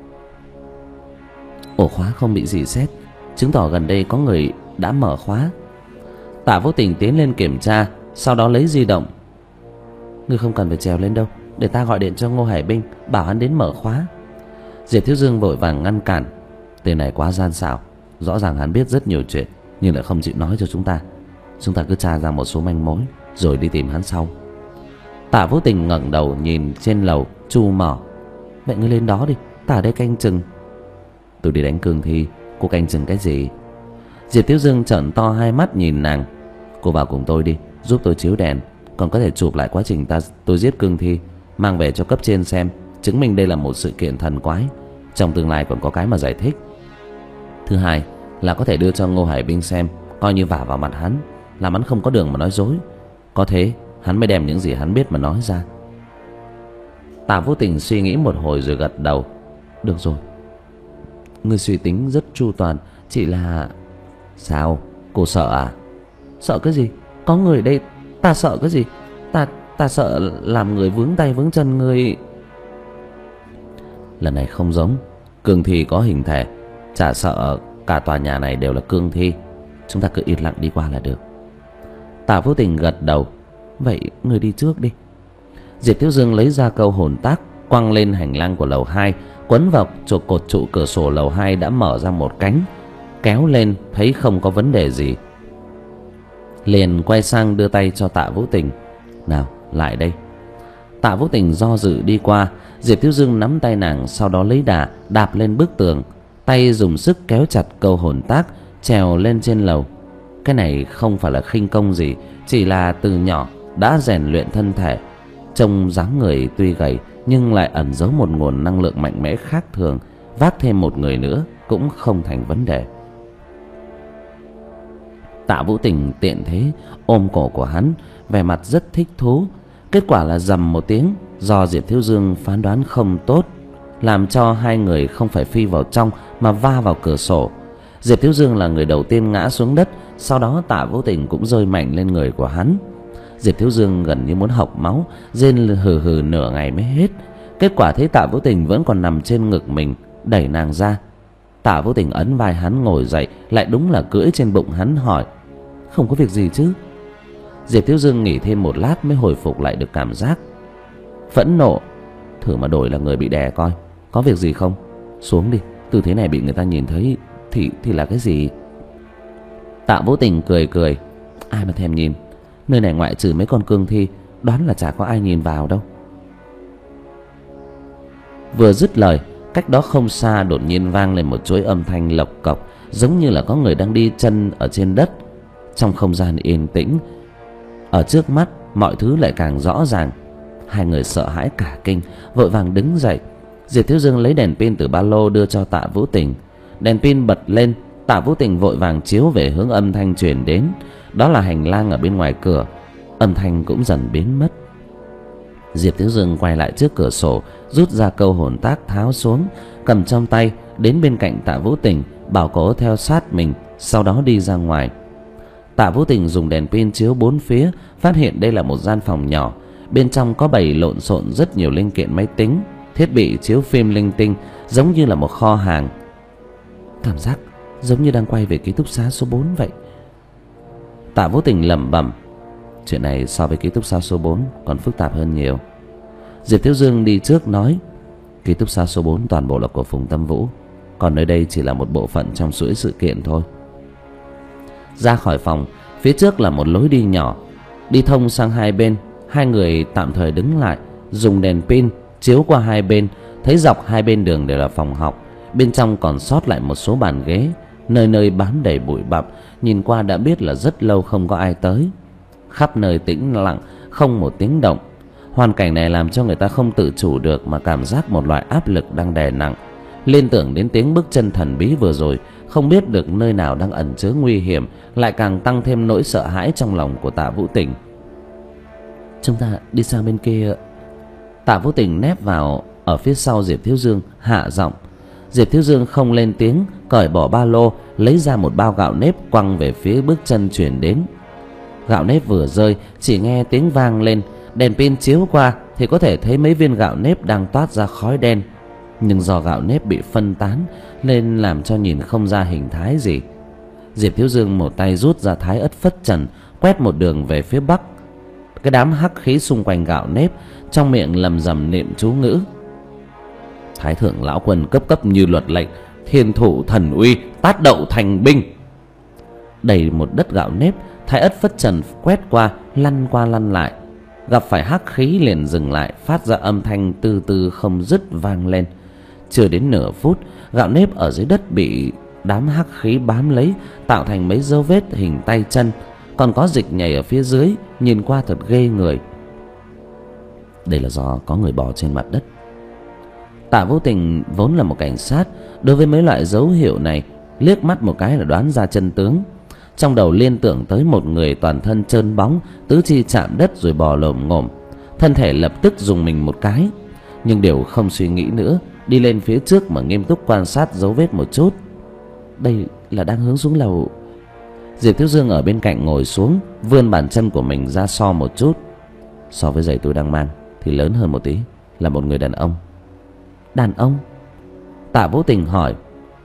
Ổ khóa không bị rỉ sét, chứng tỏ gần đây có người đã mở khóa. Tạ Vũ Tình tiến lên kiểm tra, sau đó lấy di động. Ngươi không cần phải trèo lên đâu, để ta gọi điện cho Ngô Hải Binh, bảo hắn đến mở khóa. Diệp Thiếu Dương vội vàng ngăn cản. Tên này quá gian xảo, rõ ràng hắn biết rất nhiều chuyện nhưng lại không chịu nói cho chúng ta. Chúng ta cứ tra ra một số manh mối rồi đi tìm hắn sau. Tạ Vũ Tình ngẩng đầu nhìn trên lầu, chu mỏ. Vậy ngươi lên đó đi, ta ở đây canh chừng. Tôi đi đánh cương thi, cô canh chừng cái gì? Diệp Thiếu Dương trợn to hai mắt nhìn nàng. Cô vào cùng tôi đi, giúp tôi chiếu đèn, còn có thể chụp lại quá trình ta tôi giết cương thi, mang về cho cấp trên xem, chứng minh đây là một sự kiện thần quái, trong tương lai còn có cái mà giải thích. Thứ hai là có thể đưa cho Ngô Hải Binh xem, coi như vả vào mặt hắn, làm hắn không có đường mà nói dối. Có thế hắn mới đem những gì hắn biết mà nói ra. Tạ Vũ Tình suy nghĩ một hồi rồi gật đầu. Được rồi, ngươi suy tính rất chu toàn, chỉ là... Sao? Cô sợ à? Sợ cái gì? Có người đây, ta sợ cái gì? Ta ta sợ làm người vướng tay vướng chân ngươi. Lần này không giống, cương thi có hình thể, chả sợ cả tòa nhà này đều là cương thi. Chúng ta cứ yên lặng đi qua là được. Tạ Vũ Tình gật đầu. Vậy người đi trước đi. Diệp Thiếu Dương lấy ra câu hồn tác, quăng lên hành lang của lầu hai, quấn vào chỗ cột trụ cửa sổ lầu hai đã mở ra một cánh, kéo lên thấy không có vấn đề gì, liền quay sang đưa tay cho Tạ Vũ Tình. Nào, lại đây. Tạ Vũ Tình do dự đi qua. Diệp Thiếu Dương nắm tay nàng, sau đó lấy đà đạp lên bức tường, tay dùng sức kéo chặt câu hồn tác, trèo lên trên lầu. Cái này không phải là khinh công gì, chỉ là từ nhỏ đã rèn luyện thân thể. Trông dáng người tuy gầy nhưng lại ẩn giấu một nguồn năng lượng mạnh mẽ khác thường, vác thêm một người nữa cũng không thành vấn đề. Tạ Vũ Tình tiện thế ôm cổ của hắn, vẻ mặt rất thích thú. Kết quả là rầm một tiếng, do Diệp Thiếu Dương phán đoán không tốt, làm cho hai người không phải phi vào trong mà va vào cửa sổ. Diệp Thiếu Dương là người đầu tiên ngã xuống đất, sau đó Tạ Vũ Tình cũng rơi mạnh lên người của hắn. Diệp Thiếu Dương gần như muốn hộc máu, rên hừ hừ nửa ngày mới hết. Kết quả thấy Tạ Vũ Tình vẫn còn nằm trên ngực mình, đẩy nàng ra. Tạ Vũ Tình ấn vai hắn ngồi dậy, lại đúng là cưỡi trên bụng hắn, hỏi: Không có việc gì chứ? Diệp Thiếu Dương nghỉ thêm một lát mới hồi phục lại được cảm giác. Phẫn nộ: Thử mà đổi là người bị đè coi, có việc gì không? Xuống đi, tư thế này bị người ta nhìn thấy thì thì là cái gì? Tạ Vũ Tình cười cười: Ai mà thèm nhìn, nơi này ngoại trừ mấy con cương thi, đoán là chả có ai nhìn vào đâu. Vừa dứt lời, cách đó không xa đột nhiên vang lên một chuỗi âm thanh lộc cộc, giống như là có người đang đi chân ở trên đất. Trong không gian yên tĩnh, ở trước mắt mọi thứ lại càng rõ ràng. Hai người sợ hãi cả kinh, vội vàng đứng dậy. Diệp Thiếu Dương lấy đèn pin từ ba lô đưa cho Tạ Vũ Tình. Đèn pin bật lên, Tạ Vũ Tình vội vàng chiếu về hướng âm thanh truyền đến, đó là hành lang ở bên ngoài cửa. Âm thanh cũng dần biến mất. Diệp Thiếu Dương quay lại trước cửa sổ, rút ra câu hồn tác tháo xuống, cầm trong tay đến bên cạnh Tạ Vũ Tình, bảo cô theo sát mình, sau đó đi ra ngoài. Tạ Vũ Tình dùng đèn pin chiếu bốn phía, phát hiện đây là một gian phòng nhỏ. Bên trong có bày lộn xộn rất nhiều linh kiện máy tính, thiết bị chiếu phim linh tinh, giống như là một kho hàng. Cảm giác giống như đang quay về ký túc xá số bốn vậy. Tạ Vũ Tình lẩm bẩm. Chuyện này so với ký túc xá số bốn còn phức tạp hơn nhiều. Diệp Thiếu Dương đi trước nói: Ký túc xá số bốn toàn bộ là của Phùng Tâm Vũ, còn nơi đây chỉ là một bộ phận trong chuỗi sự kiện thôi. Ra khỏi phòng, phía trước là một lối đi nhỏ, đi thông sang hai bên. Hai người tạm thời đứng lại, dùng đèn pin chiếu qua hai bên, thấy dọc hai bên đường đều là phòng học. Bên trong còn sót lại một số bàn ghế, nơi nơi bám đầy bụi bặm, nhìn qua đã biết là rất lâu không có ai tới. Khắp nơi tĩnh lặng, không một tiếng động. Hoàn cảnh này làm cho người ta không tự chủ được mà cảm giác một loại áp lực đang đè nặng. Liên tưởng đến tiếng bước chân thần bí vừa rồi, không biết được nơi nào đang ẩn chứa nguy hiểm, lại càng tăng thêm nỗi sợ hãi trong lòng của Tạ Vũ Tình. Chúng ta đi sang bên kia. Tạ Vũ Tình nép vào ở phía sau Diệp Thiếu Dương, hạ giọng. Diệp Thiếu Dương không lên tiếng, cởi bỏ ba lô, lấy ra một bao gạo nếp quăng về phía bước chân chuyển đến. Gạo nếp vừa rơi, chỉ nghe tiếng vang lên, đèn pin chiếu qua thì có thể thấy mấy viên gạo nếp đang toát ra khói đen, nhưng do gạo nếp bị phân tán nên làm cho nhìn không ra hình thái gì. Diệp Thiếu Dương một tay rút ra thái ất phất trần, quét một đường về phía bắc. Cái đám hắc khí xung quanh gạo nếp, trong miệng lầm rầm niệm chú ngữ. Thái thượng lão quân cấp cấp như luật lệnh, thiên thủ thần uy, tát đậu thành binh. Đầy một đất gạo nếp, thái ất phất trần quét qua, lăn qua lăn lại, gặp phải hắc khí liền dừng lại, phát ra âm thanh từ từ không dứt vang lên. Chưa đến nửa phút, gạo nếp ở dưới đất bị đám hắc khí bám lấy, tạo thành mấy dấu vết hình tay chân, còn có dịch nhảy ở phía dưới, nhìn qua thật ghê người. Đây là do có người bò trên mặt đất. Tạ Vũ Tình vốn là một cảnh sát, đối với mấy loại dấu hiệu này liếc mắt một cái là đoán ra chân tướng. Trong đầu liên tưởng tới một người toàn thân trơn bóng, tứ chi chạm đất rồi bò lồm ngồm, thân thể lập tức dùng mình một cái, nhưng đều không suy nghĩ nữa, đi lên phía trước mà nghiêm túc quan sát dấu vết một chút. Đây là đang hướng xuống lầu. Diệp Thiếu Dương ở bên cạnh ngồi xuống, vươn bàn chân của mình ra so một chút. So với giày tôi đang mang thì lớn hơn một tí, là một người đàn ông. Đàn ông? Tạ Vũ Tình hỏi.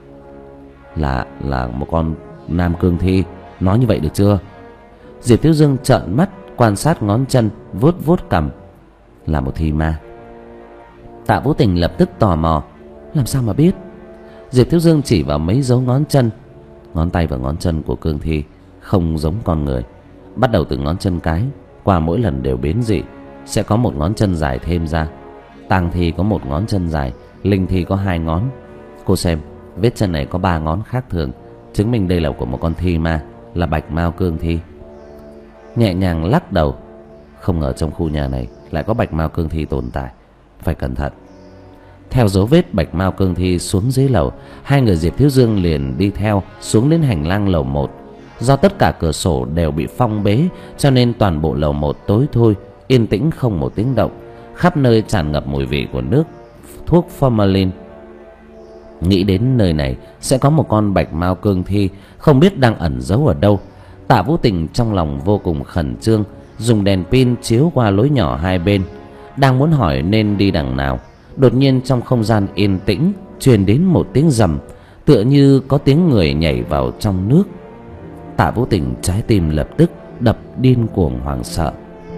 Là là một con nam cương thi, nói như vậy được chưa? Diệp Thiếu Dương trợn mắt quan sát ngón chân, vuốt vuốt cằm. Là một thi ma. Tạ Vũ Tình lập tức tò mò. Làm sao mà biết? Diệp Thiếu Dương chỉ vào mấy dấu ngón chân. Ngón tay và ngón chân của cương thi không giống con người. Bắt đầu từ ngón chân cái, qua mỗi lần đều biến dị, sẽ có một ngón chân dài thêm ra. Tang thi có một ngón chân dài, linh thi có hai ngón. Cô xem, vết chân này có ba ngón khác thường, chứng minh đây là của một con thi ma, là bạch mao cương thi. Nhẹ nhàng lắc đầu. Không ngờ trong khu nhà này lại có bạch mao cương thi tồn tại, phải cẩn thận. Theo dấu vết bạch mao cương thi xuống dưới lầu, hai người Diệp Thiếu Dương liền đi theo xuống đến hành lang lầu một. Do tất cả cửa sổ đều bị phong bế, cho nên toàn bộ lầu một tối thui, yên tĩnh không một tiếng động. Khắp nơi tràn ngập mùi vị của nước thuốc formalin. Nghĩ đến nơi này sẽ có một con bạch mao cương thi, không biết đang ẩn giấu ở đâu. Tạ Vũ Tình trong lòng vô cùng khẩn trương, dùng đèn pin chiếu qua lối nhỏ hai bên, đang muốn hỏi nên đi đằng nào. Đột nhiên trong không gian yên tĩnh truyền đến một tiếng rầm, tựa như có tiếng người nhảy vào trong nước. Tạ Vũ Tình trái tim lập tức đập điên cuồng hoảng sợ.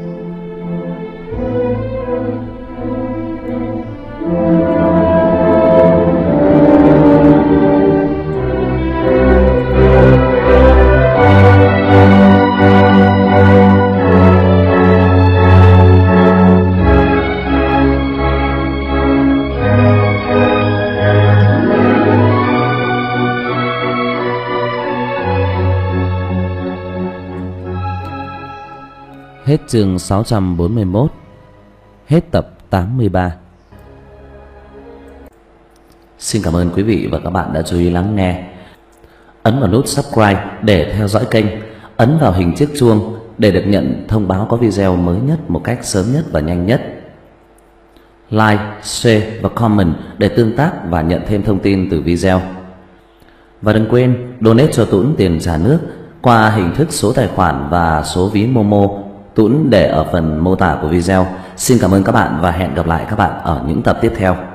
Hết chương sáu trăm bốn mươi mốt. Hết tập tám mươi ba. Xin cảm ơn quý vị và các bạn đã chú ý lắng nghe. Ấn vào nút subscribe để theo dõi kênh. Ấn vào hình chiếc chuông để được nhận thông báo có video mới nhất một cách sớm nhất và nhanh nhất. Like, share và comment để tương tác và nhận thêm thông tin từ video. Và đừng quên donate cho Tuấn tiền trả nước qua hình thức số tài khoản và số ví Momo. Tuấn để ở phần mô tả của video. Xin cảm ơn các bạn và hẹn gặp lại các bạn ở những tập tiếp theo.